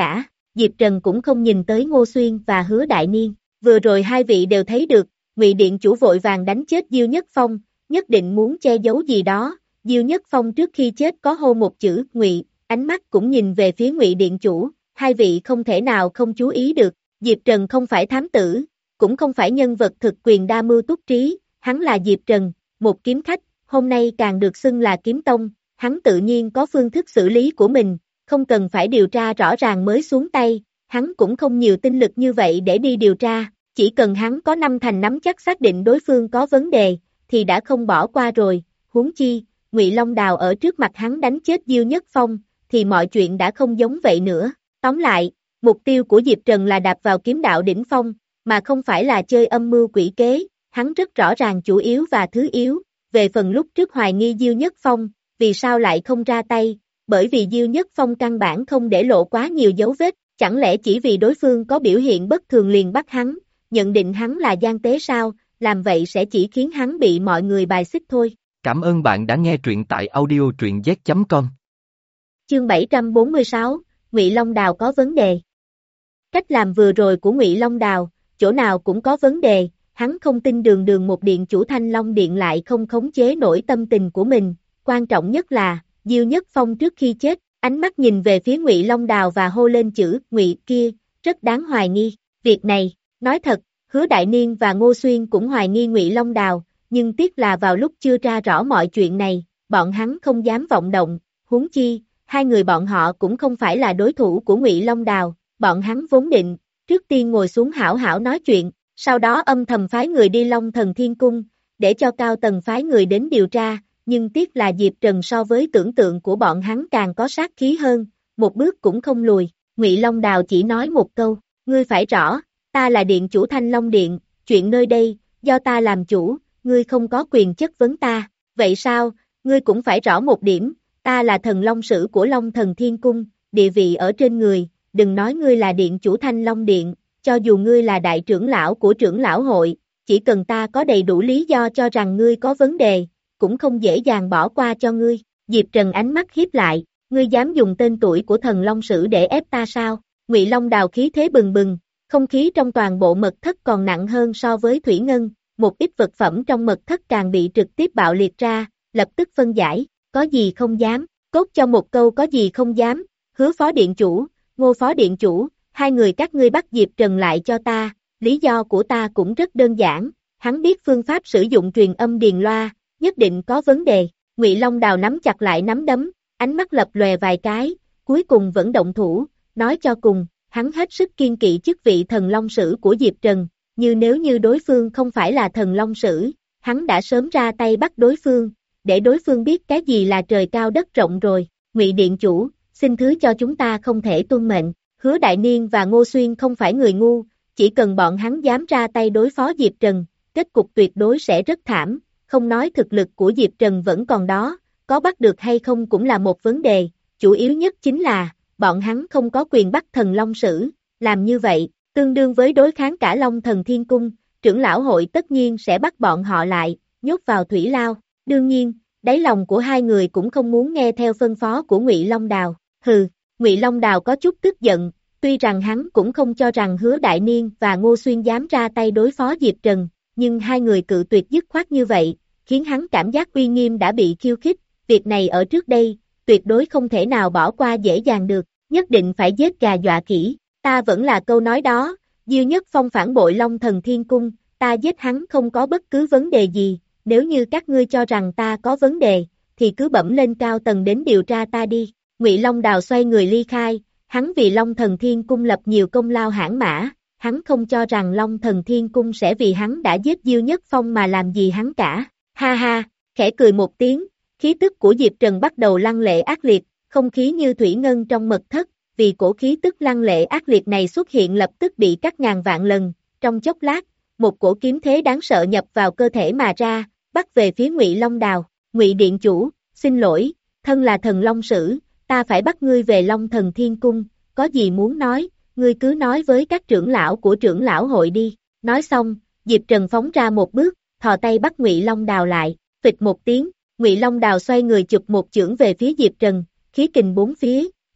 Diệp Trần cũng không nhìn tới Ngô Xuyên và Hứa Đại Niên, vừa rồi hai vị đều thấy được, Ngụy Điện Chủ vội vàng đánh chết Diêu Nhất Phong, nhất định muốn che giấu gì đó, Diêu Nhất Phong trước khi chết có hô một chữ, Ngụy, ánh mắt cũng nhìn về phía Ngụy Điện Chủ, hai vị không thể nào không chú ý được, Diệp Trần không phải thám tử, cũng không phải nhân vật thực quyền đa mưu túc trí, hắn là Diệp Trần, một kiếm khách, hôm nay càng được xưng là kiếm tông, hắn tự nhiên có phương thức xử lý của mình, không cần phải điều tra rõ ràng mới xuống tay, hắn cũng không nhiều tinh lực như vậy để đi điều tra, chỉ cần hắn có năm thành nắm chắc xác định đối phương có vấn đề, thì đã không bỏ qua rồi, huống chi, Ngụy Long Đào ở trước mặt hắn đánh chết Diêu Nhất Phong, thì mọi chuyện đã không giống vậy nữa, tóm lại, mục tiêu của Diệp Trần là đạp vào kiếm đạo đỉnh phong, mà không phải là chơi âm mưu quỷ kế, hắn rất rõ ràng chủ yếu và thứ yếu, về phần lúc trước hoài nghi Diêu Nhất Phong, vì sao lại không ra tay, bởi vì Diêu Nhất Phong căn bản không để lộ quá nhiều dấu vết, chẳng lẽ chỉ vì đối phương có biểu hiện bất thường liền bắt hắn, nhận định hắn là gian tế sao, làm vậy sẽ chỉ khiến hắn bị mọi người bài xích thôi. Cảm ơn bạn đã nghe truyện tại audio truyện z chấm com. Chương bảy trăm bốn mươi sáu, Ngụy Long Đào có vấn đề. Cách làm vừa rồi của Ngụy Long Đào, chỗ nào cũng có vấn đề, hắn không tin đường đường một điện chủ Thanh Long Điện lại không khống chế nổi tâm tình của mình, quan trọng nhất là, Diêu Nhất Phong trước khi chết, ánh mắt nhìn về phía Ngụy Long Đào và hô lên chữ Ngụy kia, rất đáng hoài nghi, việc này, nói thật, Hứa Đại Niên và Ngô Xuyên cũng hoài nghi Ngụy Long Đào, nhưng tiếc là vào lúc chưa tra rõ mọi chuyện này, bọn hắn không dám vọng động, huống chi, hai người bọn họ cũng không phải là đối thủ của Ngụy Long Đào, bọn hắn vốn định, trước tiên ngồi xuống hảo hảo nói chuyện, sau đó âm thầm phái người đi Long Thần Thiên Cung, để cho cao tầng phái người đến điều tra, nhưng tiếc là Diệp Trần so với tưởng tượng của bọn hắn càng có sát khí hơn, một bước cũng không lùi, Ngụy Long Đào chỉ nói một câu, ngươi phải rõ, ta là điện chủ Thanh Long Điện, chuyện nơi đây, do ta làm chủ, ngươi không có quyền chất vấn ta, vậy sao, ngươi cũng phải rõ một điểm, ta là thần long sử của Long Thần Thiên Cung, địa vị ở trên người, đừng nói ngươi là điện chủ Thanh Long Điện, cho dù ngươi là đại trưởng lão của trưởng lão hội, chỉ cần ta có đầy đủ lý do cho rằng ngươi có vấn đề, cũng không dễ dàng bỏ qua cho ngươi, Diệp Trần ánh mắt hiếp lại, ngươi dám dùng tên tuổi của thần long sử để ép ta sao, Ngụy Long Đào khí thế bừng bừng, không khí trong toàn bộ mật thất còn nặng hơn so với thủy ngân, một ít vật phẩm trong mật thất càng bị trực tiếp bạo liệt ra, lập tức phân giải, có gì không dám, cốt cho một câu có gì không dám, Hứa Phó Điện Chủ, Ngô Phó Điện Chủ, hai người các ngươi bắt Diệp Trần lại cho ta, lý do của ta cũng rất đơn giản, hắn biết phương pháp sử dụng truyền âm điền loa, nhất định có vấn đề, Ngụy Long Đào nắm chặt lại nắm đấm, ánh mắt lập lòe vài cái, cuối cùng vẫn động thủ, nói cho cùng, hắn hết sức kiên kỵ chức vị thần long sử của Diệp Trần, như nếu như đối phương không phải là thần long sử, hắn đã sớm ra tay bắt đối phương, để đối phương biết cái gì là trời cao đất rộng rồi, Ngụy Điện Chủ, xin thứ cho chúng ta không thể tuân mệnh, Hứa Đại Niên và Ngô Xuyên không phải người ngu, chỉ cần bọn hắn dám ra tay đối phó Diệp Trần, kết cục tuyệt đối sẽ rất thảm, không nói thực lực của Diệp Trần vẫn còn đó, có bắt được hay không cũng là một vấn đề, chủ yếu nhất chính là, bọn hắn không có quyền bắt thần long sử, làm như vậy, tương đương với đối kháng cả Long Thần Thiên Cung, trưởng lão hội tất nhiên sẽ bắt bọn họ lại, nhốt vào thủy lao, đương nhiên, đáy lòng của hai người cũng không muốn nghe theo phân phó của Ngụy Long Đào, hừ, Ngụy Long Đào có chút tức giận, tuy rằng hắn cũng không cho rằng Hứa Đại Niên và Ngô Xuyên dám ra tay đối phó Diệp Trần, nhưng hai người cự tuyệt dứt khoát như vậy, khiến hắn cảm giác uy nghiêm đã bị khiêu khích, việc này ở trước đây, tuyệt đối không thể nào bỏ qua dễ dàng được, nhất định phải giết gà dọa khỉ, ta vẫn là câu nói đó, Diêu Nhất Phong phản bội Long Thần Thiên Cung, ta giết hắn không có bất cứ vấn đề gì, nếu như các ngươi cho rằng ta có vấn đề, thì cứ bẩm lên cao tầng đến điều tra ta đi, Ngụy Long Đào xoay người ly khai, hắn vì Long Thần Thiên Cung lập nhiều công lao hãn mã, hắn không cho rằng Long Thần Thiên Cung sẽ vì hắn đã giết Diêu Nhất Phong mà làm gì hắn cả, ha ha, khẽ cười một tiếng, khí tức của Diệp Trần bắt đầu lăng lệ ác liệt, không khí như thủy ngân trong mật thất, vì cổ khí tức lăng lệ ác liệt này xuất hiện lập tức bị cắt ngàn vạn lần, trong chốc lát, một cổ kiếm thế đáng sợ nhập vào cơ thể mà ra, bắt về phía Ngụy Long Đào, Ngụy Điện Chủ, xin lỗi, thân là thần long sử, ta phải bắt ngươi về Long Thần Thiên Cung, có gì muốn nói, ngươi cứ nói với các trưởng lão của trưởng lão hội đi, nói xong, Diệp Trần phóng ra một bước, thò tay bắt Ngụy Long Đào lại, phịch một tiếng, Ngụy Long Đào xoay người chụp một chưởng về phía Diệp Trần, khí kình bốn phía,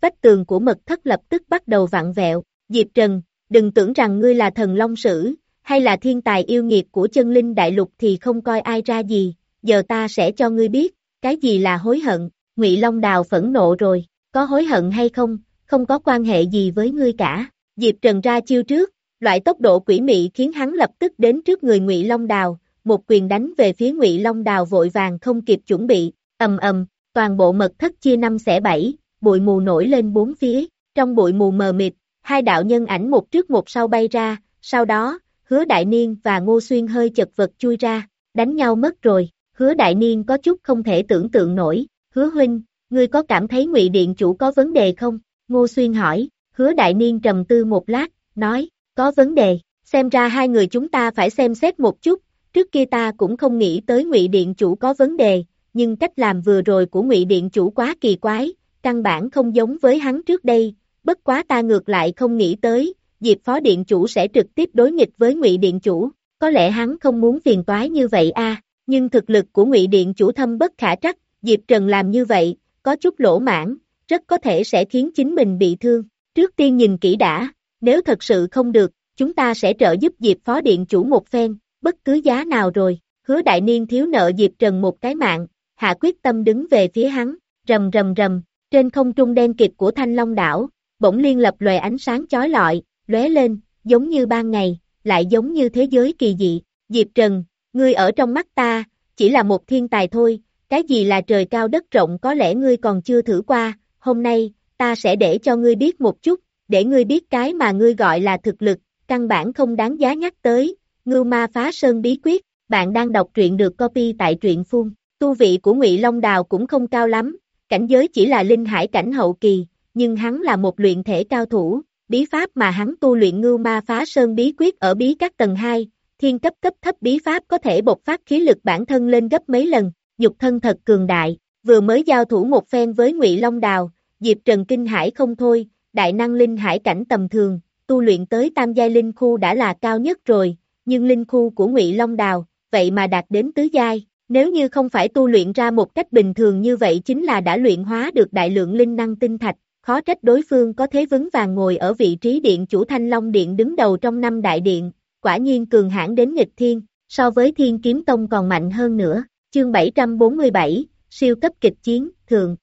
vách tường của mật thất lập tức bắt đầu vặn vẹo. Diệp Trần, đừng tưởng rằng ngươi là thần long sử, hay là thiên tài yêu nghiệt của chân linh đại lục thì không coi ai ra gì, giờ ta sẽ cho ngươi biết, cái gì là hối hận. Ngụy Long Đào phẫn nộ rồi, có hối hận hay không, không có quan hệ gì với ngươi cả. Diệp Trần ra chiêu trước, loại tốc độ quỷ mị khiến hắn lập tức đến trước người Ngụy Long Đào, một quyền đánh về phía Ngụy Long Đào vội vàng không kịp chuẩn bị, ầm ầm, toàn bộ mật thất chia năm xẻ bảy, bụi mù nổi lên bốn phía, trong bụi mù mờ mịt, hai đạo nhân ảnh một trước một sau bay ra, sau đó, Hứa Đại Niên và Ngô Xuyên hơi chật vật chui ra, đánh nhau mất rồi. Hứa Đại Niên có chút không thể tưởng tượng nổi, Hứa huynh, ngươi có cảm thấy Ngụy Điện Chủ có vấn đề không? Ngô Xuyên hỏi, Hứa Đại Niên trầm tư một lát, nói, có vấn đề, xem ra hai người chúng ta phải xem xét một chút, trước kia ta cũng không nghĩ tới Ngụy Điện Chủ có vấn đề, nhưng cách làm vừa rồi của Ngụy Điện Chủ quá kỳ quái, căn bản không giống với hắn trước đây, bất quá ta ngược lại không nghĩ tới, Diệp Phó Điện Chủ sẽ trực tiếp đối nghịch với Ngụy Điện Chủ, có lẽ hắn không muốn phiền toái như vậy a. Nhưng thực lực của Ngụy Điện Chủ thâm bất khả trắc, Diệp Trần làm như vậy, có chút lỗ mãn, rất có thể sẽ khiến chính mình bị thương. Trước tiên nhìn kỹ đã, nếu thật sự không được, chúng ta sẽ trợ giúp Diệp Phó Điện Chủ một phen, bất cứ giá nào rồi. Hứa Đại Niên thiếu nợ Diệp Trần một cái mạng, hạ quyết tâm đứng về phía hắn, rầm rầm rầm, trên không trung đen kịt của Thanh Long đảo, bỗng liên lập lòe ánh sáng chói lọi, lóe lên, giống như ban ngày, lại giống như thế giới kỳ dị. Diệp Trần, ngươi ở trong mắt ta, chỉ là một thiên tài thôi, cái gì là trời cao đất rộng có lẽ ngươi còn chưa thử qua, hôm nay, ta sẽ để cho ngươi biết một chút, để ngươi biết cái mà ngươi gọi là thực lực, căn bản không đáng giá nhắc tới. Ngưu Ma Phá Sơn Bí Quyết, bạn đang đọc truyện được copy tại truyện phun, tu vị của Ngụy Long Đào cũng không cao lắm, cảnh giới chỉ là linh hải cảnh hậu kỳ, nhưng hắn là một luyện thể cao thủ, bí pháp mà hắn tu luyện Ngưu Ma Phá Sơn Bí Quyết ở bí các tầng hai, thiên cấp cấp thấp bí pháp có thể bộc phát khí lực bản thân lên gấp mấy lần, nhục thân thật cường đại, vừa mới giao thủ một phen với Ngụy Long Đào, Diệp Trần kinh hải không thôi, đại năng linh hải cảnh tầm thường, tu luyện tới tam giai linh khu đã là cao nhất rồi, nhưng linh khu của Ngụy Long Đào, vậy mà đạt đến tứ giai, nếu như không phải tu luyện ra một cách bình thường như vậy chính là đã luyện hóa được đại lượng linh năng tinh thạch, khó trách đối phương có thế vững vàng ngồi ở vị trí điện chủ Thanh Long Điện đứng đầu trong năm đại điện, quả nhiên cường hãn đến nghịch thiên, so với Thiên Kiếm Tông còn mạnh hơn nữa. Chương bảy trăm bốn mươi bảy, siêu cấp kịch chiến, thường.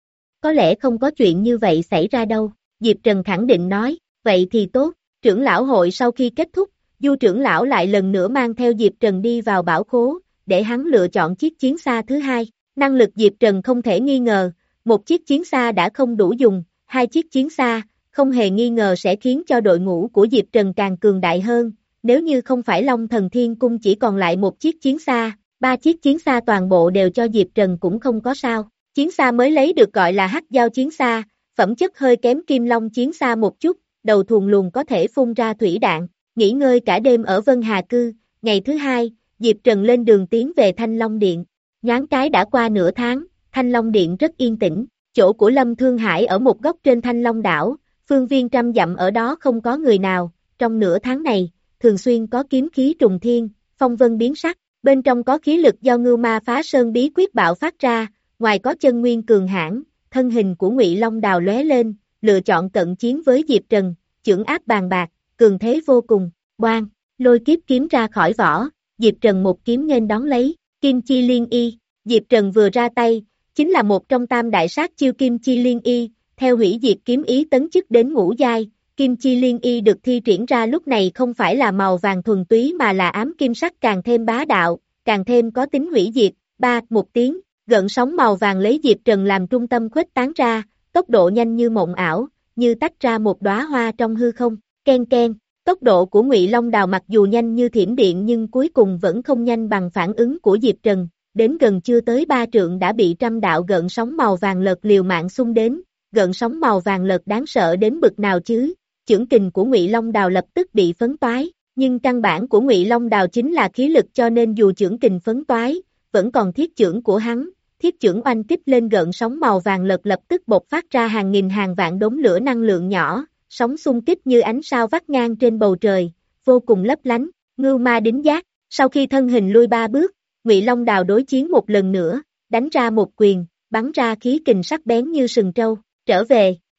Có lẽ không có chuyện như vậy xảy ra đâu, Diệp Trần khẳng định nói, vậy thì tốt, trưởng lão hội sau khi kết thúc, Du trưởng lão lại lần nữa mang theo Diệp Trần đi vào bảo khố, để hắn lựa chọn chiếc chiến xa thứ hai, năng lực Diệp Trần không thể nghi ngờ, một chiếc chiến xa đã không đủ dùng, hai chiếc chiến xa, không hề nghi ngờ sẽ khiến cho đội ngũ của Diệp Trần càng cường đại hơn, nếu như không phải Long Thần Thiên Cung chỉ còn lại một chiếc chiến xa, ba chiếc chiến xa toàn bộ đều cho Diệp Trần cũng không có sao. Chiến xa mới lấy được gọi là hắc giao chiến xa, phẩm chất hơi kém Kim Long chiến xa một chút, đầu thuần luồng có thể phun ra thủy đạn, nghỉ ngơi cả đêm ở Vân Hà Cư, ngày thứ hai, Diệp Trần lên đường tiến về Thanh Long Điện. Nhoáng cái đã qua nửa tháng, Thanh Long Điện rất yên tĩnh, chỗ của Lâm Thương Hải ở một góc trên Thanh Long đảo, phương viên trăm dặm ở đó không có người nào, trong nửa tháng này, thường xuyên có kiếm khí trùng thiên, phong vân biến sắc, bên trong có khí lực do Ngưu Ma Phá Sơn Bí Quyết bạo phát ra, ngoài có chân nguyên cường hãn, thân hình của Ngụy Long Đào lóe lên, lựa chọn cận chiến với Diệp Trần, chưởng áp bàn bạc, cường thế vô cùng, oan, lôi kiếp kiếm ra khỏi vỏ, Diệp Trần một kiếm nghênh đón lấy, Kim Chi Liên Y, Diệp Trần vừa ra tay, chính là một trong tam đại sát chiêu Kim Chi Liên Y, theo hủy diệt kiếm ý tấn chức đến ngũ giai, Kim Chi Liên Y được thi triển ra lúc này không phải là màu vàng thuần túy mà là ám kim sắc càng thêm bá đạo, càng thêm có tính hủy diệt, ba, một tiếng, gợn sóng màu vàng lấy Diệp Trần làm trung tâm khuếch tán ra, tốc độ nhanh như mộng ảo, như tách ra một đóa hoa trong hư không, ken ken, tốc độ của Ngụy Long Đào mặc dù nhanh như thiểm điện nhưng cuối cùng vẫn không nhanh bằng phản ứng của Diệp Trần, đến gần chưa tới ba trượng đã bị trăm đạo gợn sóng màu vàng lợt liều mạng xung đến, gợn sóng màu vàng lợt đáng sợ đến bực nào chứ, chưởng kình của Ngụy Long Đào lập tức bị phấn toái, nhưng căn bản của Ngụy Long Đào chính là khí lực cho nên dù chưởng kình phấn toái, vẫn còn thiết chưởng của hắn, thiết chưởng oanh kích lên gợn sóng màu vàng lợt lập tức bộc phát ra hàng nghìn hàng vạn đốm lửa năng lượng nhỏ, sóng xung kích như ánh sao vắt ngang trên bầu trời, vô cùng lấp lánh, Ngưu Ma Đính Giác, sau khi thân hình lui ba bước, Ngụy Long Đào đối chiến một lần nữa, đánh ra một quyền, bắn ra khí kình sắc bén như sừng trâu, trở về,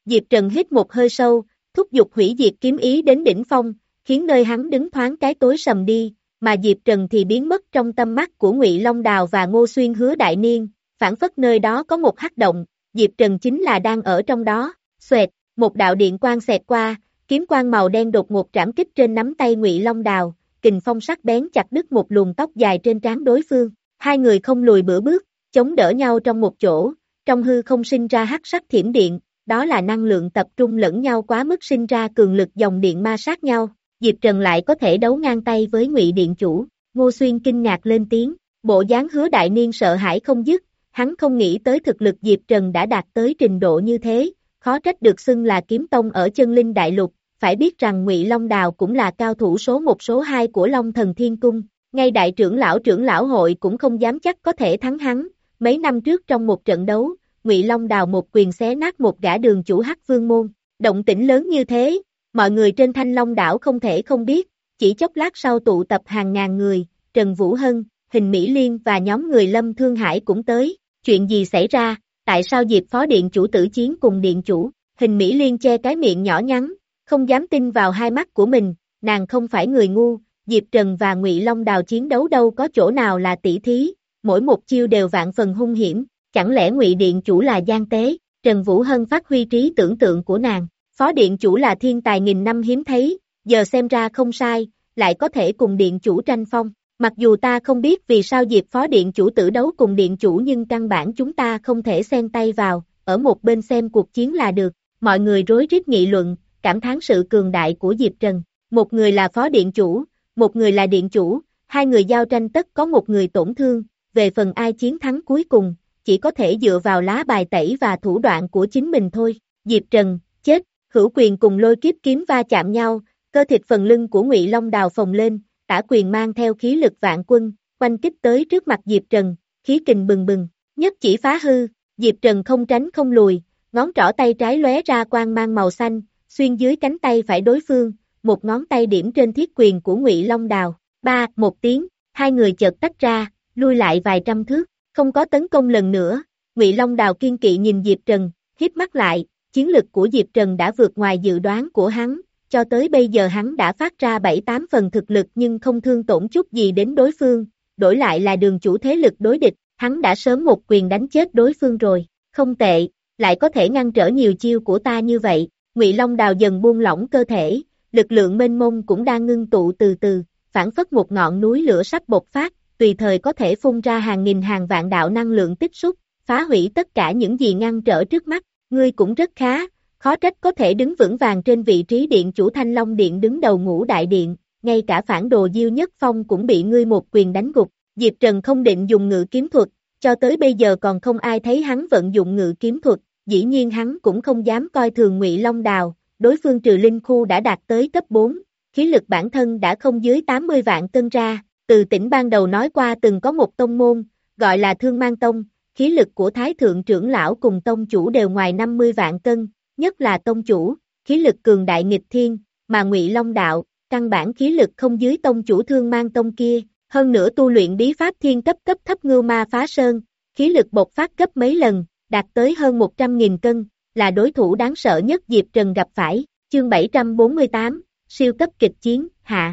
Diệp Trần hít một hơi sâu, thúc giục hủy diệt kiếm ý đến đỉnh phong, khiến nơi hắn đứng thoáng cái tối sầm đi, mà Diệp Trần thì biến mất trong tâm mắt của Ngụy Long Đào và Ngô Xuyên Hứa Đại Niên, phản phất nơi đó có một hắc động, Diệp Trần chính là đang ở trong đó. Xoẹt, một đạo điện quang xẹt qua, kiếm quang màu đen đột ngột trảm kích trên nắm tay Ngụy Long Đào, kình phong sắc bén chặt đứt một luồng tóc dài trên trán đối phương. Hai người không lùi bữa bước, chống đỡ nhau trong một chỗ, trong hư không sinh ra hắc sắc thiểm điện, đó là năng lượng tập trung lẫn nhau quá mức sinh ra cường lực dòng điện ma sát nhau. Diệp Trần lại có thể đấu ngang tay với Ngụy Điện Chủ. Ngô Xuyên kinh ngạc lên tiếng, bộ dáng Hứa Đại Niên sợ hãi không dứt, hắn không nghĩ tới thực lực Diệp Trần đã đạt tới trình độ như thế, khó trách được xưng là kiếm tông ở Chân Linh Đại Lục, phải biết rằng Ngụy Long Đào cũng là cao thủ số một số hai của Long Thần Thiên Cung, ngay đại trưởng lão trưởng lão hội cũng không dám chắc có thể thắng hắn. Mấy năm trước trong một trận đấu, Ngụy Long Đào một quyền xé nát một gã đường chủ Hắc Vương môn, động tĩnh lớn như thế, mọi người trên Thanh Long đảo không thể không biết, chỉ chốc lát sau tụ tập hàng ngàn người, Trần Vũ Hân, Hình Mỹ Liên và nhóm người Lâm Thương Hải cũng tới. Chuyện gì xảy ra, tại sao Diệp Phó Điện Chủ tử chiến cùng Điện Chủ? Hình Mỹ Liên che cái miệng nhỏ nhắn, không dám tin vào hai mắt của mình, nàng không phải người ngu, Diệp Trần và Ngụy Long Đào chiến đấu đâu có chỗ nào là tỷ thí, mỗi một chiêu đều vạn phần hung hiểm, chẳng lẽ Ngụy Điện Chủ là gian tế? Trần Vũ Hân phát huy trí tưởng tượng của nàng, Phó Điện Chủ là thiên tài nghìn năm hiếm thấy, giờ xem ra không sai, lại có thể cùng Điện Chủ tranh phong. Mặc dù ta không biết vì sao Diệp Phó Điện Chủ tử đấu cùng Điện Chủ nhưng căn bản chúng ta không thể xen tay vào, ở một bên xem cuộc chiến là được. Mọi người rối rít nghị luận, cảm thán sự cường đại của Diệp Trần. Một người là Phó Điện Chủ, một người là Điện Chủ, hai người giao tranh tất có một người tổn thương, về phần ai chiến thắng cuối cùng, chỉ có thể dựa vào lá bài tẩy và thủ đoạn của chính mình thôi. Diệp Trần, chết, hữu quyền cùng lôi kiếp kiếm va chạm nhau, cơ thịt phần lưng của Ngụy Long Đào phồng lên, tả quyền mang theo khí lực vạn quân, quanh kích tới trước mặt Diệp Trần, khí kình bừng bừng, nhất chỉ phá hư, Diệp Trần không tránh không lùi, ngón trỏ tay trái lóe ra quang mang màu xanh, xuyên dưới cánh tay phải đối phương, một ngón tay điểm trên thiết quyền của Ngụy Long Đào, ba, một tiếng, hai người chợt tách ra, lui lại vài trăm thước, không có tấn công lần nữa, Ngụy Long Đào kiên kỵ nhìn Diệp Trần, híp mắt lại, chiến lực của Diệp Trần đã vượt ngoài dự đoán của hắn. Cho tới bây giờ hắn đã phát ra bảy tám phần thực lực nhưng không thương tổn chút gì đến đối phương, đổi lại là đường chủ thế lực đối địch, hắn đã sớm một quyền đánh chết đối phương rồi, không tệ, lại có thể ngăn trở nhiều chiêu của ta như vậy. Ngụy Long Đào dần buông lỏng cơ thể, lực lượng mênh mông cũng đang ngưng tụ từ từ, phản phất một ngọn núi lửa sắp bộc phát, tùy thời có thể phun ra hàng nghìn hàng vạn đạo năng lượng tích xúc, phá hủy tất cả những gì ngăn trở trước mắt. Ngươi cũng rất khá. Khó trách có thể đứng vững vàng trên vị trí Điện Chủ Thanh Long Điện đứng đầu ngũ đại điện, ngay cả phản đồ Diêu Nhất Phong cũng bị ngươi một quyền đánh gục. Diệp Trần không định dùng ngự kiếm thuật, cho tới bây giờ còn không ai thấy hắn vận dụng ngự kiếm thuật, dĩ nhiên hắn cũng không dám coi thường Ngụy Long Đào, đối phương trừ linh khu đã đạt tới cấp bốn, khí lực bản thân đã không dưới tám mươi vạn cân ra, từ tỉnh ban đầu nói qua từng có một tông môn, gọi là Thương Mang Tông, khí lực của Thái Thượng trưởng lão cùng tông chủ đều ngoài năm mươi vạn cân. Nhất là tông chủ, khí lực cường đại nghịch thiên, mà Ngụy Long Đạo, căn bản khí lực không dưới tông chủ Thương Mang Tông kia, hơn nữa tu luyện bí pháp thiên cấp cấp thấp Ngưu Ma Phá Sơn, khí lực bộc phát gấp mấy lần, đạt tới hơn một trăm nghìn cân, là đối thủ đáng sợ nhất Diệp Trần gặp phải. Chương bảy trăm bốn mươi tám, siêu cấp kịch chiến, hạ.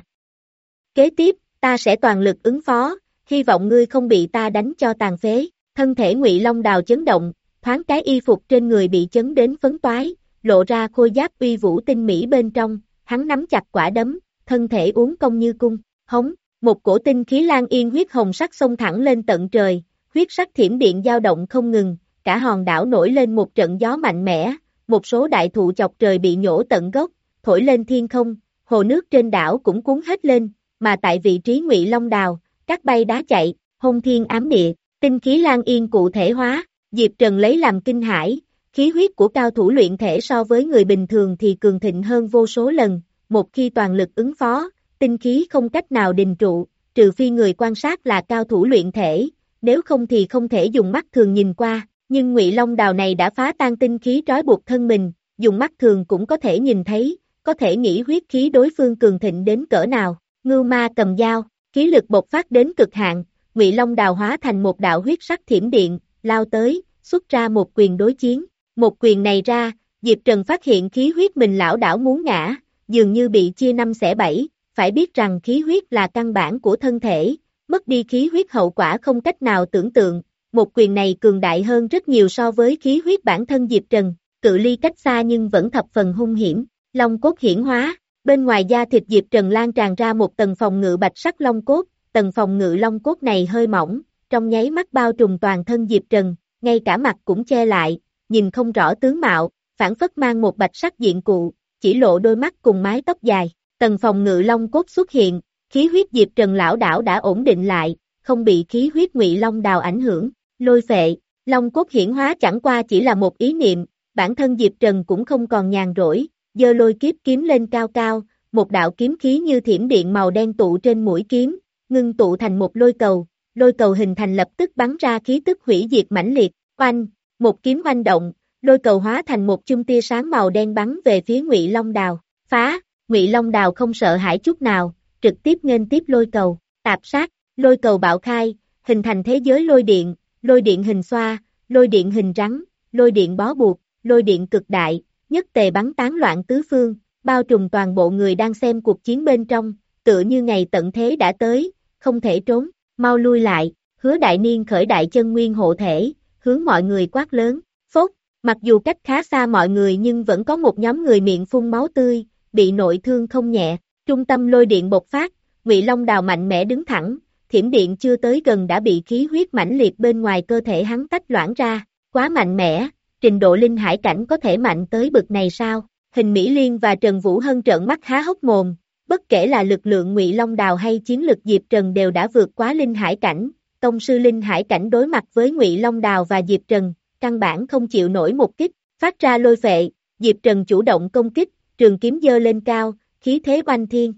Kế tiếp, ta sẽ toàn lực ứng phó, hy vọng ngươi không bị ta đánh cho tàn phế. Thân thể Ngụy Long Đào chấn động, thoáng cái y phục trên người bị chấn đến phấn toái, lộ ra khôi giáp uy vũ tinh mỹ bên trong, hắn nắm chặt quả đấm, thân thể uốn cong như cung, hống, một cổ tinh khí lan yên huyết hồng sắc xông thẳng lên tận trời, huyết sắc thiểm điện dao động không ngừng, cả hòn đảo nổi lên một trận gió mạnh mẽ, một số đại thụ chọc trời bị nhổ tận gốc, thổi lên thiên không, hồ nước trên đảo cũng cuốn hết lên, mà tại vị trí Ngụy Long Đào, cát bay đá chạy, hôn thiên ám địa, tinh khí lan yên cụ thể hóa. Diệp Trần lấy làm kinh hãi, khí huyết của cao thủ luyện thể so với người bình thường thì cường thịnh hơn vô số lần, một khi toàn lực ứng phó, tinh khí không cách nào đình trụ, trừ phi người quan sát là cao thủ luyện thể, nếu không thì không thể dùng mắt thường nhìn qua, nhưng Ngụy Long Đào này đã phá tan tinh khí trói buộc thân mình, dùng mắt thường cũng có thể nhìn thấy, có thể nghĩ huyết khí đối phương cường thịnh đến cỡ nào. Ngưu Ma cầm dao, khí lực bộc phát đến cực hạn, Ngụy Long Đào hóa thành một đạo huyết sắc thiểm điện, lao tới, xuất ra một quyền đối chiến, một quyền này ra, Diệp Trần phát hiện khí huyết mình lão đảo muốn ngã, dường như bị chia năm xẻ bảy, phải biết rằng khí huyết là căn bản của thân thể, mất đi khí huyết hậu quả không cách nào tưởng tượng, một quyền này cường đại hơn rất nhiều so với khí huyết bản thân Diệp Trần, cự ly cách xa nhưng vẫn thập phần hung hiểm, long cốt hiển hóa, bên ngoài da thịt Diệp Trần lan tràn ra một tầng phòng ngự bạch sắc long cốt, tầng phòng ngự long cốt này hơi mỏng, trong nháy mắt bao trùm toàn thân Diệp Trần, ngay cả mặt cũng che lại, nhìn không rõ tướng mạo, phản phất mang một bạch sắc diện cụ, chỉ lộ đôi mắt cùng mái tóc dài, tầng phòng ngự long cốt xuất hiện, khí huyết Diệp Trần lão đảo đã ổn định lại, không bị khí huyết Ngụy Long Đào ảnh hưởng, lôi phệ, long cốt hiển hóa chẳng qua chỉ là một ý niệm, bản thân Diệp Trần cũng không còn nhàn rỗi, giơ lôi kiếp kiếm lên cao cao, một đạo kiếm khí như thiểm điện màu đen tụ trên mũi kiếm, ngưng tụ thành một lôi cầu, lôi cầu hình thành lập tức bắn ra khí tức hủy diệt mãnh liệt, oanh, một kiếm oanh động, lôi cầu hóa thành một chùm tia sáng màu đen bắn về phía Ngụy Long Đào, phá, Ngụy Long Đào không sợ hãi chút nào, trực tiếp nghênh tiếp lôi cầu, tạp sát, lôi cầu bạo khai, hình thành thế giới lôi điện, lôi điện hình xoa, lôi điện hình rắn, lôi điện bó buộc, lôi điện cực đại, nhất tề bắn tán loạn tứ phương, bao trùm toàn bộ người đang xem cuộc chiến bên trong, tựa như ngày tận thế đã tới, không thể trốn, mau lui lại, Hứa Đại Niên khởi đại chân nguyên hộ thể, hướng mọi người quát lớn, phốt, mặc dù cách khá xa mọi người nhưng vẫn có một nhóm người miệng phun máu tươi, bị nội thương không nhẹ, trung tâm lôi điện bộc phát, Ngụy Long Đào mạnh mẽ đứng thẳng, thiểm điện chưa tới gần đã bị khí huyết mãnh liệt bên ngoài cơ thể hắn tách loãng ra, quá mạnh mẽ, trình độ linh hải cảnh có thể mạnh tới bực này sao? Hình Mỹ Liên và Trần Vũ Hân trợn mắt há hốc mồm, bất kể là lực lượng Ngụy Long Đào hay chiến lực Diệp Trần đều đã vượt quá linh hải cảnh, tông sư linh hải cảnh đối mặt với Ngụy Long Đào và Diệp Trần, căn bản không chịu nổi một kích, phát ra lôi phệ, Diệp Trần chủ động công kích, trường kiếm giơ lên cao, khí thế oanh thiên.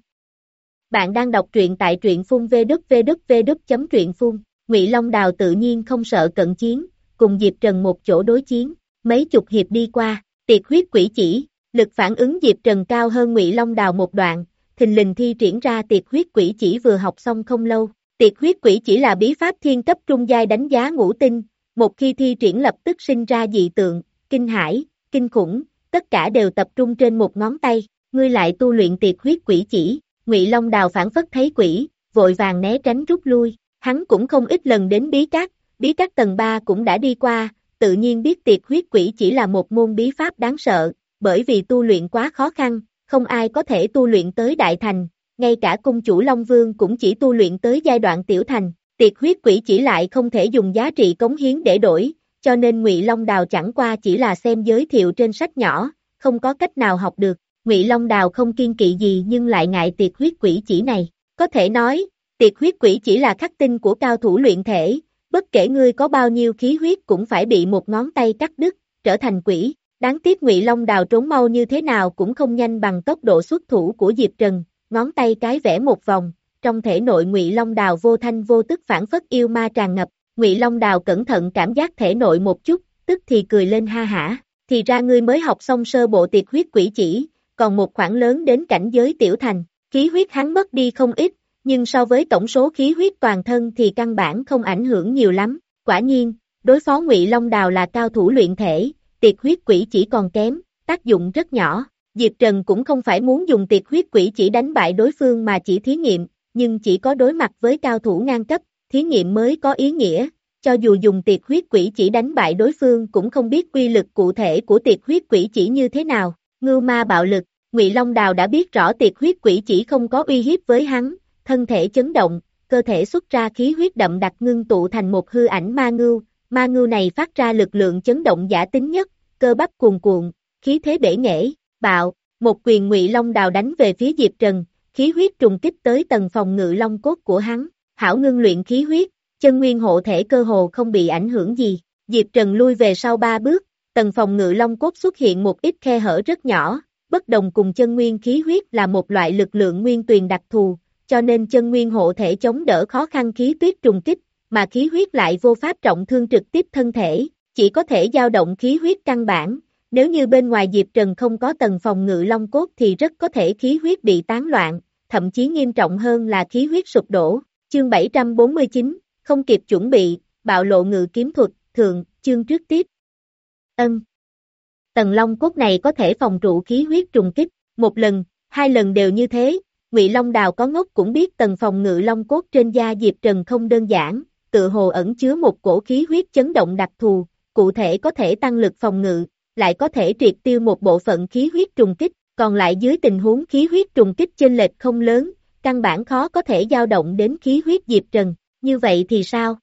Bạn đang đọc truyện tại truyện phun vê kép vê kép vê kép chấm truyện phun, Ngụy Long Đào tự nhiên không sợ cận chiến, cùng Diệp Trần một chỗ đối chiến, mấy chục hiệp đi qua, tiệt huyết quỷ chỉ, lực phản ứng Diệp Trần cao hơn Ngụy Long Đào một đoạn, thình lình thi triển ra tiệt huyết quỷ chỉ vừa học xong không lâu, tiệt huyết quỷ chỉ là bí pháp thiên cấp trung giai đánh giá ngũ tinh, một khi thi triển lập tức sinh ra dị tượng, kinh hải, kinh khủng, tất cả đều tập trung trên một ngón tay, ngươi lại tu luyện tiệt huyết quỷ chỉ, Ngụy Long Đào phản phất thấy quỷ, vội vàng né tránh rút lui, hắn cũng không ít lần đến bí các, bí các tầng ba cũng đã đi qua, tự nhiên biết tiệt huyết quỷ chỉ là một môn bí pháp đáng sợ, bởi vì tu luyện quá khó khăn, không ai có thể tu luyện tới đại thành, ngay cả cung chủ Long Vương cũng chỉ tu luyện tới giai đoạn tiểu thành, tiệt huyết quỷ chỉ lại không thể dùng giá trị cống hiến để đổi, cho nên Ngụy Long Đào chẳng qua chỉ là xem giới thiệu trên sách nhỏ, không có cách nào học được. Ngụy Long Đào không kiên kỵ gì nhưng lại ngại tiệt huyết quỷ chỉ này, có thể nói, tiệt huyết quỷ chỉ là khắc tinh của cao thủ luyện thể, bất kể ngươi có bao nhiêu khí huyết cũng phải bị một ngón tay cắt đứt, trở thành quỷ, đáng tiếc Ngụy Long Đào trốn mau như thế nào cũng không nhanh bằng tốc độ xuất thủ của Diệp Trần, ngón tay cái vẽ một vòng, trong thể nội Ngụy Long Đào vô thanh vô tức phản phất yêu ma tràn ngập, Ngụy Long Đào cẩn thận cảm giác thể nội một chút, tức thì cười lên ha hả, thì ra ngươi mới học xong sơ bộ tiệt huyết quỷ chỉ, còn một khoản lớn đến cảnh giới tiểu thành, khí huyết hắn mất đi không ít, nhưng so với tổng số khí huyết toàn thân thì căn bản không ảnh hưởng nhiều lắm, quả nhiên, đối phó Ngụy Long Đào là cao thủ luyện thể, tiệt huyết quỷ chỉ còn kém, tác dụng rất nhỏ, Diệp Trần cũng không phải muốn dùng tiệt huyết quỷ chỉ đánh bại đối phương mà chỉ thí nghiệm, nhưng chỉ có đối mặt với cao thủ ngang cấp, thí nghiệm mới có ý nghĩa, cho dù dùng tiệt huyết quỷ chỉ đánh bại đối phương cũng không biết quy lực cụ thể của tiệt huyết quỷ chỉ như thế nào. Ngưu ma bạo lực, Ngụy Long Đào đã biết rõ tiệt huyết quỷ chỉ không có uy hiếp với hắn, thân thể chấn động, cơ thể xuất ra khí huyết đậm đặc ngưng tụ thành một hư ảnh ma ngưu, ma ngưu này phát ra lực lượng chấn động giả tính nhất, cơ bắp cuồn cuộn, khí thế bể nghệ, bạo, một quyền Ngụy Long Đào đánh về phía Diệp Trần, khí huyết trùng kích tới tầng phòng ngự long cốt của hắn, hảo ngưng luyện khí huyết, chân nguyên hộ thể cơ hồ không bị ảnh hưởng gì, Diệp Trần lui về sau ba bước, tầng phòng ngự long cốt xuất hiện một ít khe hở rất nhỏ, bất đồng cùng chân nguyên khí huyết là một loại lực lượng nguyên tuyền đặc thù, cho nên chân nguyên hộ thể chống đỡ khó khăn khí tuyết trùng kích, mà khí huyết lại vô pháp trọng thương trực tiếp thân thể, chỉ có thể dao động khí huyết căn bản, nếu như bên ngoài Diệp Trần không có tầng phòng ngự long cốt thì rất có thể khí huyết bị tán loạn, thậm chí nghiêm trọng hơn là khí huyết sụp đổ. Chương bảy trăm bốn mươi chín, không kịp chuẩn bị, bạo lộ ngự kiếm thuật, thượng, chương trước tiếp. Ân. tầng long cốt này có thể phòng trụ khí huyết trùng kích, một lần, hai lần đều như thế, Ngụy Long Đào có ngốc cũng biết tầng phòng ngự long cốt trên da Diệp Trần không đơn giản, tự hồ ẩn chứa một cổ khí huyết chấn động đặc thù, cụ thể có thể tăng lực phòng ngự, lại có thể triệt tiêu một bộ phận khí huyết trùng kích, còn lại dưới tình huống khí huyết trùng kích chênh lệch không lớn, căn bản khó có thể dao động đến khí huyết Diệp Trần, như vậy thì sao?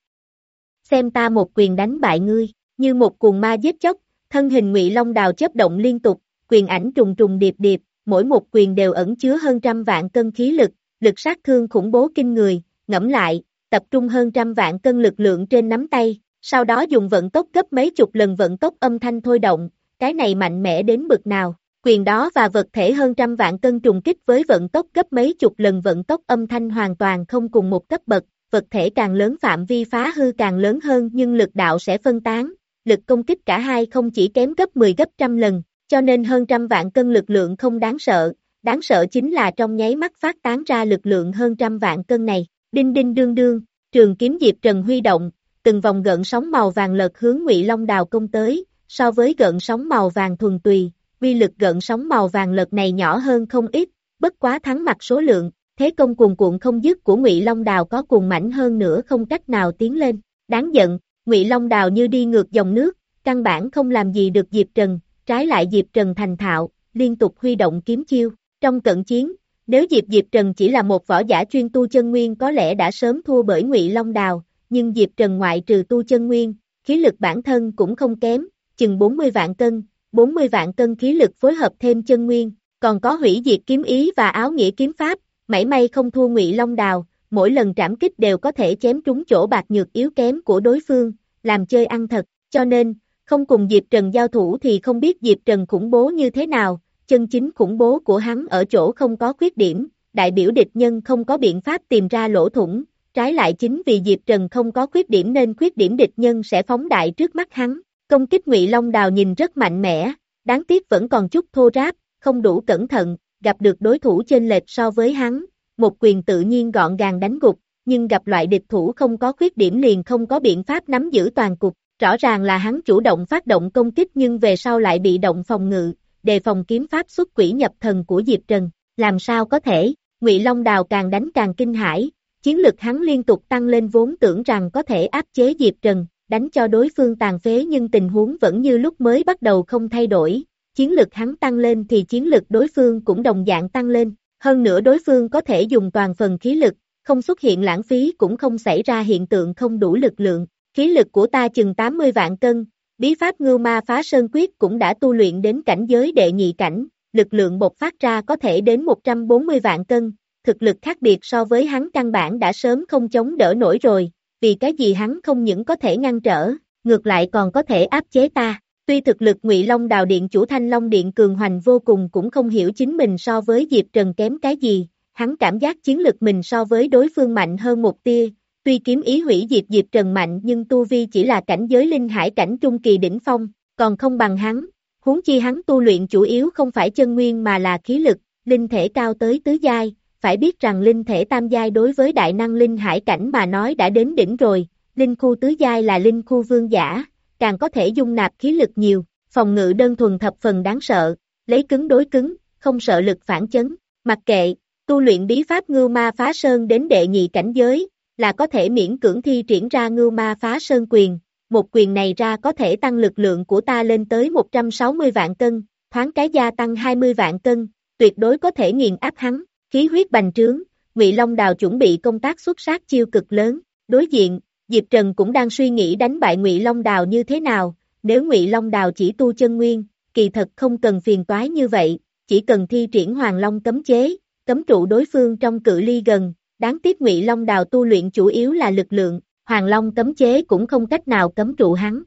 Xem ta một quyền đánh bại ngươi, như một cuồng ma giết chóc, thân hình Ngụy Long Đào chớp động liên tục, quyền ảnh trùng trùng điệp điệp, mỗi một quyền đều ẩn chứa hơn trăm vạn cân khí lực, lực sát thương khủng bố kinh người, ngẫm lại, tập trung hơn trăm vạn cân lực lượng trên nắm tay, sau đó dùng vận tốc gấp mấy chục lần vận tốc âm thanh thôi động, cái này mạnh mẽ đến bực nào, quyền đó và vật thể hơn trăm vạn cân trùng kích với vận tốc gấp mấy chục lần vận tốc âm thanh hoàn toàn không cùng một cấp bậc, vật thể càng lớn phạm vi phá hư càng lớn hơn nhưng lực đạo sẽ phân tán, lực công kích cả hai không chỉ kém gấp mười gấp trăm lần, cho nên hơn trăm vạn cân lực lượng không đáng sợ, đáng sợ chính là trong nháy mắt phát tán ra lực lượng hơn trăm vạn cân này, đinh đinh đương đương, trường kiếm Diệp Trần huy động, từng vòng gợn sóng màu vàng lật hướng Ngụy Long Đào công tới, so với gợn sóng màu vàng thuần tùy, uy lực gợn sóng màu vàng lật này nhỏ hơn không ít, bất quá thắng mặt số lượng, thế công cuồn cuộn không dứt của Ngụy Long Đào có cuồng mãnh hơn nữa không cách nào tiến lên, đáng giận, Ngụy Long Đào như đi ngược dòng nước, căn bản không làm gì được Diệp Trần, trái lại Diệp Trần thành thạo, liên tục huy động kiếm chiêu, trong cận chiến, nếu Diệp Diệp Trần chỉ là một võ giả chuyên tu chân nguyên có lẽ đã sớm thua bởi Ngụy Long Đào, nhưng Diệp Trần ngoại trừ tu chân nguyên, khí lực bản thân cũng không kém, chừng bốn mươi vạn cân, bốn mươi vạn cân khí lực phối hợp thêm chân nguyên, còn có hủy diệt kiếm ý và áo nghĩa kiếm pháp, mảy may không thua Ngụy Long Đào, mỗi lần trảm kích đều có thể chém trúng chỗ bạc nhược yếu kém của đối phương, làm chơi ăn thật, cho nên, không cùng Diệp Trần giao thủ thì không biết Diệp Trần khủng bố như thế nào, chân chính khủng bố của hắn ở chỗ không có khuyết điểm, đại biểu địch nhân không có biện pháp tìm ra lỗ thủng, trái lại chính vì Diệp Trần không có khuyết điểm nên khuyết điểm địch nhân sẽ phóng đại trước mắt hắn, công kích Ngụy Long Đào nhìn rất mạnh mẽ, đáng tiếc vẫn còn chút thô ráp, không đủ cẩn thận, gặp được đối thủ chênh lệch so với hắn, một quyền tự nhiên gọn gàng đánh gục, nhưng gặp loại địch thủ không có khuyết điểm liền không có biện pháp nắm giữ toàn cục, rõ ràng là hắn chủ động phát động công kích nhưng về sau lại bị động phòng ngự, đề phòng kiếm pháp xuất quỷ nhập thần của Diệp Trần, làm sao có thể, Ngụy Long Đào càng đánh càng kinh hãi, chiến lực hắn liên tục tăng lên vốn tưởng rằng có thể áp chế Diệp Trần, đánh cho đối phương tàn phế nhưng tình huống vẫn như lúc mới bắt đầu không thay đổi, chiến lực hắn tăng lên thì chiến lực đối phương cũng đồng dạng tăng lên, hơn nữa đối phương có thể dùng toàn phần khí lực, không xuất hiện lãng phí cũng không xảy ra hiện tượng không đủ lực lượng, khí lực của ta chừng tám mươi vạn cân, bí pháp Ngưu Ma Phá Sơn Quyết cũng đã tu luyện đến cảnh giới đệ nhị cảnh, lực lượng bộc phát ra có thể đến một trăm bốn mươi vạn cân, thực lực khác biệt so với hắn căn bản đã sớm không chống đỡ nổi rồi, vì cái gì hắn không những có thể ngăn trở, ngược lại còn có thể áp chế ta. Tuy thực lực Ngụy Long Đào Điện chủ Thanh Long Điện cường hoành vô cùng cũng không hiểu chính mình so với Diệp Trần kém cái gì, hắn cảm giác chiến lực mình so với đối phương mạnh hơn một tia, tuy kiếm ý hủy diệt Diệp Trần mạnh nhưng tu vi chỉ là cảnh giới linh hải cảnh trung kỳ đỉnh phong, còn không bằng hắn, huống chi hắn tu luyện chủ yếu không phải chân nguyên mà là khí lực, linh thể cao tới tứ giai, phải biết rằng linh thể tam giai đối với đại năng linh hải cảnh mà nói đã đến đỉnh rồi, linh khu tứ giai là linh khu vương giả, càng có thể dung nạp khí lực nhiều, phòng ngự đơn thuần thập phần đáng sợ, lấy cứng đối cứng, không sợ lực phản chấn, mặc kệ, tu luyện bí pháp Ngưu Ma Phá Sơn đến đệ nhị cảnh giới, là có thể miễn cưỡng thi triển ra Ngưu Ma Phá Sơn quyền, một quyền này ra có thể tăng lực lượng của ta lên tới một trăm sáu mươi vạn cân, thoáng cái gia tăng hai mươi vạn cân, tuyệt đối có thể nghiền áp hắn, khí huyết bành trướng, Ngụy Long Đào chuẩn bị công tác xuất sát chiêu cực lớn, đối diện, Diệp Trần cũng đang suy nghĩ đánh bại Ngụy Long Đào như thế nào, nếu Ngụy Long Đào chỉ tu chân nguyên, kỳ thật không cần phiền toái như vậy, chỉ cần thi triển Hoàng Long cấm chế, cấm trụ đối phương trong cự ly gần, đáng tiếc Ngụy Long Đào tu luyện chủ yếu là lực lượng, Hoàng Long cấm chế cũng không cách nào cấm trụ hắn.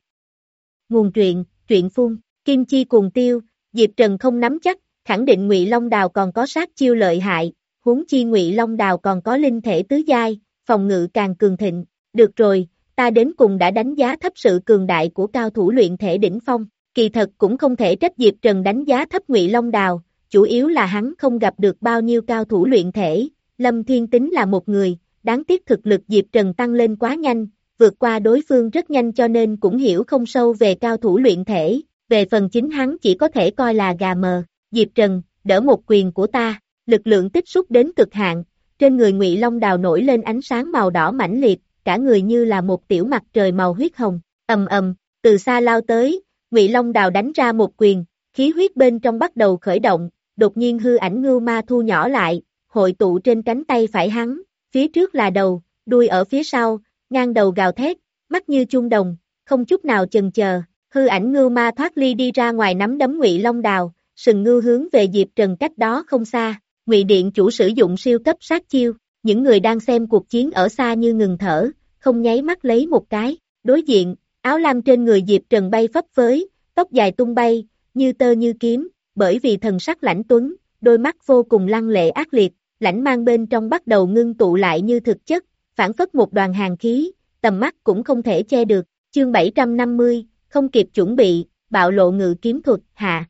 Nguồn truyện, truyện phun, Kim Chi Cuồng Tiêu, Diệp Trần không nắm chắc, khẳng định Ngụy Long Đào còn có sát chiêu lợi hại, huống chi Ngụy Long Đào còn có linh thể tứ giai, phòng ngự càng cường thịnh. Được rồi, ta đến cùng đã đánh giá thấp sự cường đại của cao thủ luyện thể đỉnh phong, kỳ thật cũng không thể trách Diệp Trần đánh giá thấp Ngụy Long Đào, chủ yếu là hắn không gặp được bao nhiêu cao thủ luyện thể, Lâm Thiên Tính là một người, đáng tiếc thực lực Diệp Trần tăng lên quá nhanh, vượt qua đối phương rất nhanh cho nên cũng hiểu không sâu về cao thủ luyện thể, về phần chính hắn chỉ có thể coi là gà mờ. Diệp Trần, đỡ một quyền của ta, lực lượng tích xúc đến cực hạn, trên người Ngụy Long Đào nổi lên ánh sáng màu đỏ mãnh liệt, cả người như là một tiểu mặt trời màu huyết hồng, ầm ầm, từ xa lao tới, Ngụy Long Đào đánh ra một quyền, khí huyết bên trong bắt đầu khởi động, đột nhiên hư ảnh ngưu ma thu nhỏ lại, hội tụ trên cánh tay phải hắn, phía trước là đầu, đuôi ở phía sau, ngang đầu gào thét, mắt như chuông đồng, không chút nào chần chờ, hư ảnh ngưu ma thoát ly đi ra ngoài nắm đấm Ngụy Long Đào, sừng ngưu hướng về Diệp Trần cách đó không xa, Ngụy Điện chủ sử dụng siêu cấp sát chiêu, những người đang xem cuộc chiến ở xa như ngừng thở, không nháy mắt lấy một cái, đối diện, áo lam trên người Diệp Trần bay phấp phới, tóc dài tung bay, như tơ như kiếm, bởi vì thần sắc lãnh tuấn, đôi mắt vô cùng lăng lệ ác liệt, lãnh mang bên trong bắt đầu ngưng tụ lại như thực chất, phản phất một đoàn hàn khí, tầm mắt cũng không thể che được, chương bảy trăm năm mươi, không kịp chuẩn bị, bạo lộ ngự kiếm thuật, hạ.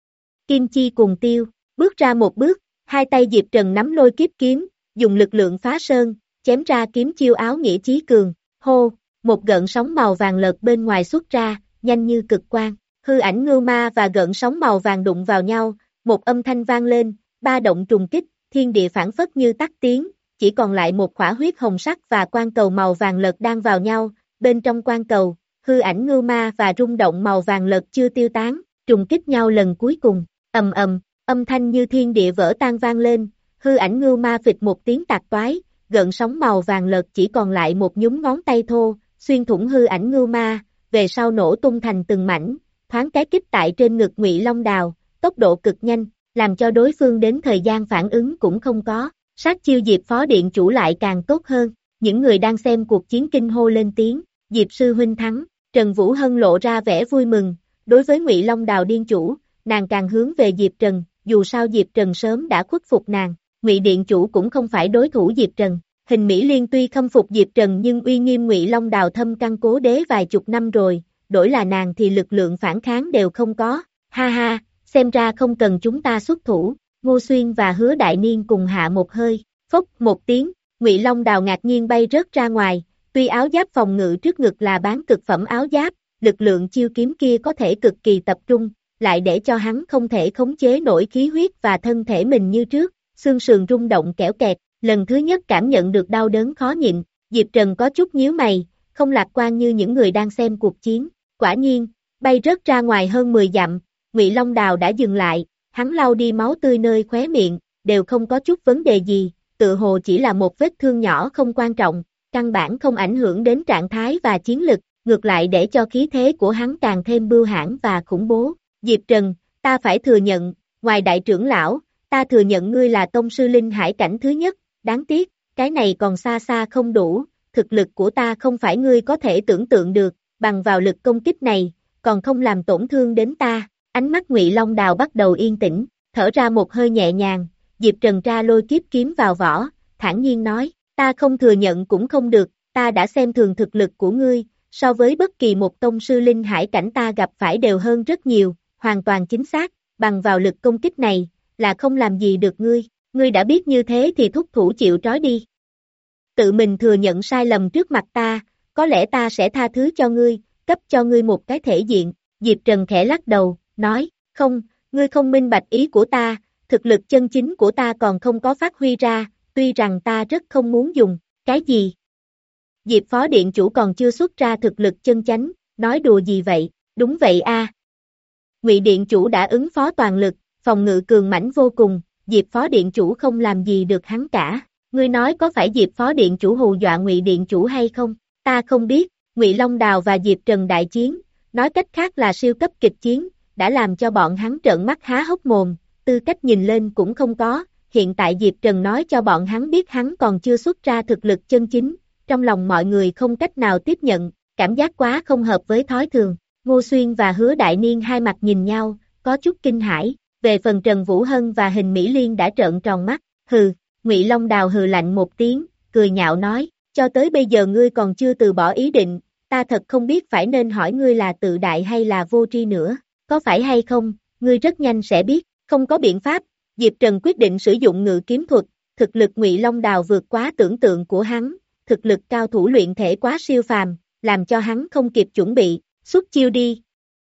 Kim chi cùng tiêu, bước ra một bước, hai tay Diệp Trần nắm lôi kiếp kiếm, dùng lực lượng phá sơn, chém ra kiếm chiêu áo nghĩa chí cường, hô, một gợn sóng màu vàng lợt bên ngoài xuất ra, nhanh như cực quang, hư ảnh ngưu ma và gợn sóng màu vàng đụng vào nhau, một âm thanh vang lên, ba động trùng kích, thiên địa phản phất như tắt tiếng, chỉ còn lại một khỏa huyết hồng sắc và quang cầu màu vàng lợt đang vào nhau, bên trong quang cầu, hư ảnh ngưu ma và rung động màu vàng lợt chưa tiêu tán, trùng kích nhau lần cuối cùng, ầm ầm, âm thanh như thiên địa vỡ tan vang lên, hư ảnh ngưu ma phịch một tiếng tạc toái, gợn sóng màu vàng lợt chỉ còn lại một nhúm ngón tay thô, xuyên thủng hư ảnh ngưu ma, về sau nổ tung thành từng mảnh, thoáng cái kích tại trên ngực Ngụy Long Đào, tốc độ cực nhanh, làm cho đối phương đến thời gian phản ứng cũng không có, sát chiêu Diệp phó điện chủ lại càng tốt hơn, những người đang xem cuộc chiến kinh hô lên tiếng, Diệp sư huynh thắng, Trần Vũ Hân lộ ra vẻ vui mừng, đối với Ngụy Long Đào điên chủ, nàng càng hướng về Diệp Trần, dù sao Diệp Trần sớm đã khuất phục nàng, Ngụy điện chủ cũng không phải đối thủ Diệp Trần. Hình Mỹ Liên tuy khâm phục Diệp Trần nhưng uy nghiêm Ngụy Long Đào thâm căn cố đế vài chục năm rồi, đổi là nàng thì lực lượng phản kháng đều không có, ha ha, xem ra không cần chúng ta xuất thủ, Ngô Xuyên và Hứa Đại Niên cùng hạ một hơi, phốc một tiếng, Ngụy Long Đào ngạc nhiên bay rớt ra ngoài, tuy áo giáp phòng ngự trước ngực là bán cực phẩm áo giáp, lực lượng chiêu kiếm kia có thể cực kỳ tập trung, lại để cho hắn không thể khống chế nổi khí huyết và thân thể mình như trước, xương sườn rung động kẽo kẹt. Lần thứ nhất cảm nhận được đau đớn khó nhịn, Diệp Trần có chút nhíu mày, không lạc quan như những người đang xem cuộc chiến. Quả nhiên, bay rớt ra ngoài hơn mười dặm, Ngụy Long Đào đã dừng lại, hắn lau đi máu tươi nơi khóe miệng, đều không có chút vấn đề gì, tự hồ chỉ là một vết thương nhỏ không quan trọng, căn bản không ảnh hưởng đến trạng thái và chiến lực, ngược lại để cho khí thế của hắn càng thêm bưu hãn và khủng bố. Diệp Trần, ta phải thừa nhận, ngoài đại trưởng lão, ta thừa nhận ngươi là tông sư linh hải cảnh thứ nhất. Đáng tiếc, cái này còn xa xa không đủ, thực lực của ta không phải ngươi có thể tưởng tượng được, bằng vào lực công kích này, còn không làm tổn thương đến ta. Ánh mắt Ngụy Long Đào bắt đầu yên tĩnh, thở ra một hơi nhẹ nhàng, Diệp Trần ra lôi kiếp kiếm vào vỏ, thản nhiên nói, ta không thừa nhận cũng không được, ta đã xem thường thực lực của ngươi, so với bất kỳ một tông sư linh hải cảnh ta gặp phải đều hơn rất nhiều, hoàn toàn chính xác, bằng vào lực công kích này, là không làm gì được ngươi. Ngươi đã biết như thế thì thúc thủ chịu trói đi. Tự mình thừa nhận sai lầm trước mặt ta, có lẽ ta sẽ tha thứ cho ngươi, cấp cho ngươi một cái thể diện. Diệp Trần khẽ lắc đầu, nói, không, ngươi không minh bạch ý của ta, thực lực chân chính của ta còn không có phát huy ra, tuy rằng ta rất không muốn dùng, cái gì? Diệp phó điện chủ còn chưa xuất ra thực lực chân chánh, nói đùa gì vậy, đúng vậy a. Ngụy điện chủ đã ứng phó toàn lực, phòng ngự cường mãnh vô cùng. Diệp phó điện chủ không làm gì được hắn cả, ngươi nói có phải Diệp phó điện chủ hù dọa Ngụy điện chủ hay không, ta không biết, Ngụy Long Đào và Diệp Trần đại chiến, nói cách khác là siêu cấp kịch chiến, đã làm cho bọn hắn trợn mắt há hốc mồm, tư cách nhìn lên cũng không có, hiện tại Diệp Trần nói cho bọn hắn biết hắn còn chưa xuất ra thực lực chân chính, trong lòng mọi người không cách nào tiếp nhận, cảm giác quá không hợp với thói thường, Ngô Xuyên và Hứa Đại Niên hai mặt nhìn nhau, có chút kinh hãi. Về phần Trần Vũ Hân và Hình Mỹ Liên đã trợn tròn mắt, hừ, Ngụy Long Đào hừ lạnh một tiếng, cười nhạo nói, cho tới bây giờ ngươi còn chưa từ bỏ ý định, ta thật không biết phải nên hỏi ngươi là tự đại hay là vô tri nữa, có phải hay không, ngươi rất nhanh sẽ biết, không có biện pháp, Diệp Trần quyết định sử dụng ngự kiếm thuật, thực lực Ngụy Long Đào vượt quá tưởng tượng của hắn, thực lực cao thủ luyện thể quá siêu phàm, làm cho hắn không kịp chuẩn bị, xuất chiêu đi.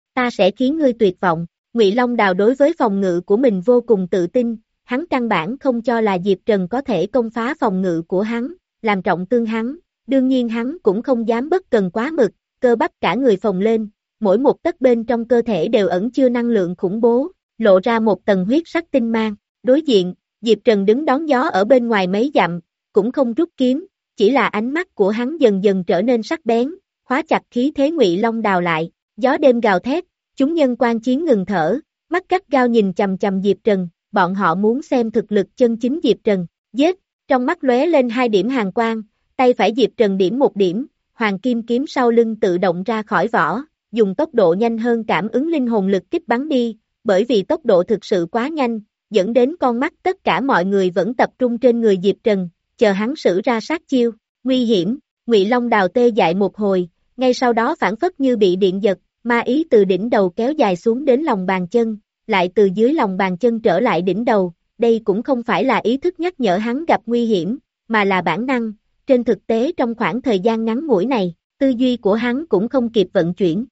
ta sẽ khiến ngươi tuyệt vọng. Ngụy Long Đào đối với phòng ngự của mình vô cùng tự tin, hắn căn bản không cho là Diệp Trần có thể công phá phòng ngự của hắn, làm trọng thương hắn, đương nhiên hắn cũng không dám bất cần quá mực, cơ bắp cả người phồng lên, mỗi một tấc bên trong cơ thể đều ẩn chứa năng lượng khủng bố, lộ ra một tầng huyết sắc tinh mang. Đối diện, Diệp Trần đứng đón gió ở bên ngoài mấy dặm, cũng không rút kiếm, chỉ là ánh mắt của hắn dần dần trở nên sắc bén, khóa chặt khí thế Ngụy Long Đào lại. Gió đêm gào thét, chúng nhân quan chiến ngừng thở, mắt gắt gao nhìn chằm chằm Diệp Trần, bọn họ muốn xem thực lực chân chính Diệp Trần. Giết, trong mắt lóe lên hai điểm hàn quang, tay phải Diệp Trần điểm một điểm, hoàng kim kiếm sau lưng tự động ra khỏi vỏ, dùng tốc độ nhanh hơn cảm ứng linh hồn lực kích bắn đi, bởi vì tốc độ thực sự quá nhanh, dẫn đến con mắt tất cả mọi người vẫn tập trung trên người Diệp Trần, chờ hắn sử ra sát chiêu. Nguy hiểm, Ngụy Long Đào tê dại một hồi, ngay sau đó phản phất như bị điện giật, ma ý từ đỉnh đầu kéo dài xuống đến lòng bàn chân, lại từ dưới lòng bàn chân trở lại đỉnh đầu, đây cũng không phải là ý thức nhắc nhở hắn gặp nguy hiểm, mà là bản năng. Trên thực tế trong khoảng thời gian ngắn ngủi này, tư duy của hắn cũng không kịp vận chuyển.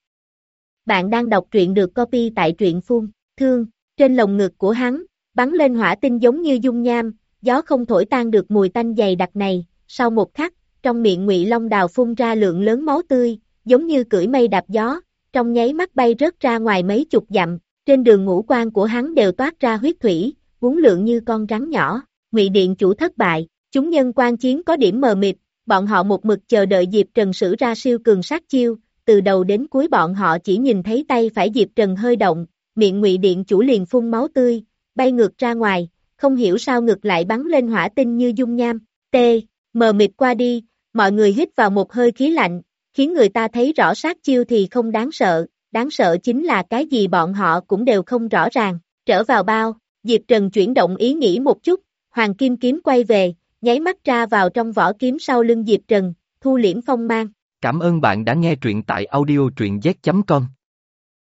Bạn đang đọc truyện được copy tại truyện phun, thương, trên lồng ngực của hắn, bắn lên hỏa tinh giống như dung nham, gió không thổi tan được mùi tanh dày đặc này, sau một khắc, trong miệng Ngụy Long Đào phun ra lượng lớn máu tươi, giống như cưỡi mây đạp gió, trong nháy mắt bay rớt ra ngoài mấy chục dặm, trên đường ngũ quan của hắn đều toát ra huyết thủy, uốn lượn như con rắn nhỏ. Ngụy Điện Chủ thất bại, chúng nhân quan chiến có điểm mờ mịt, bọn họ một mực chờ đợi Diệp Trần sử ra siêu cường sát chiêu, từ đầu đến cuối bọn họ chỉ nhìn thấy tay phải Diệp Trần hơi động, miệng Ngụy Điện Chủ liền phun máu tươi, bay ngược ra ngoài, không hiểu sao ngực lại bắn lên hỏa tinh như dung nham. T, mờ mịt qua đi, mọi người hít vào một hơi khí lạnh, khiến người ta thấy rõ sát chiêu thì không đáng sợ, đáng sợ chính là cái gì bọn họ cũng đều không rõ ràng. Trở vào bao, Diệp Trần chuyển động ý nghĩ một chút, hoàng kim kiếm quay về, nháy mắt ra vào trong vỏ kiếm sau lưng Diệp Trần, thu liễm phong mang. Cảm ơn bạn đã nghe truyện tại audio truyện z chấm com.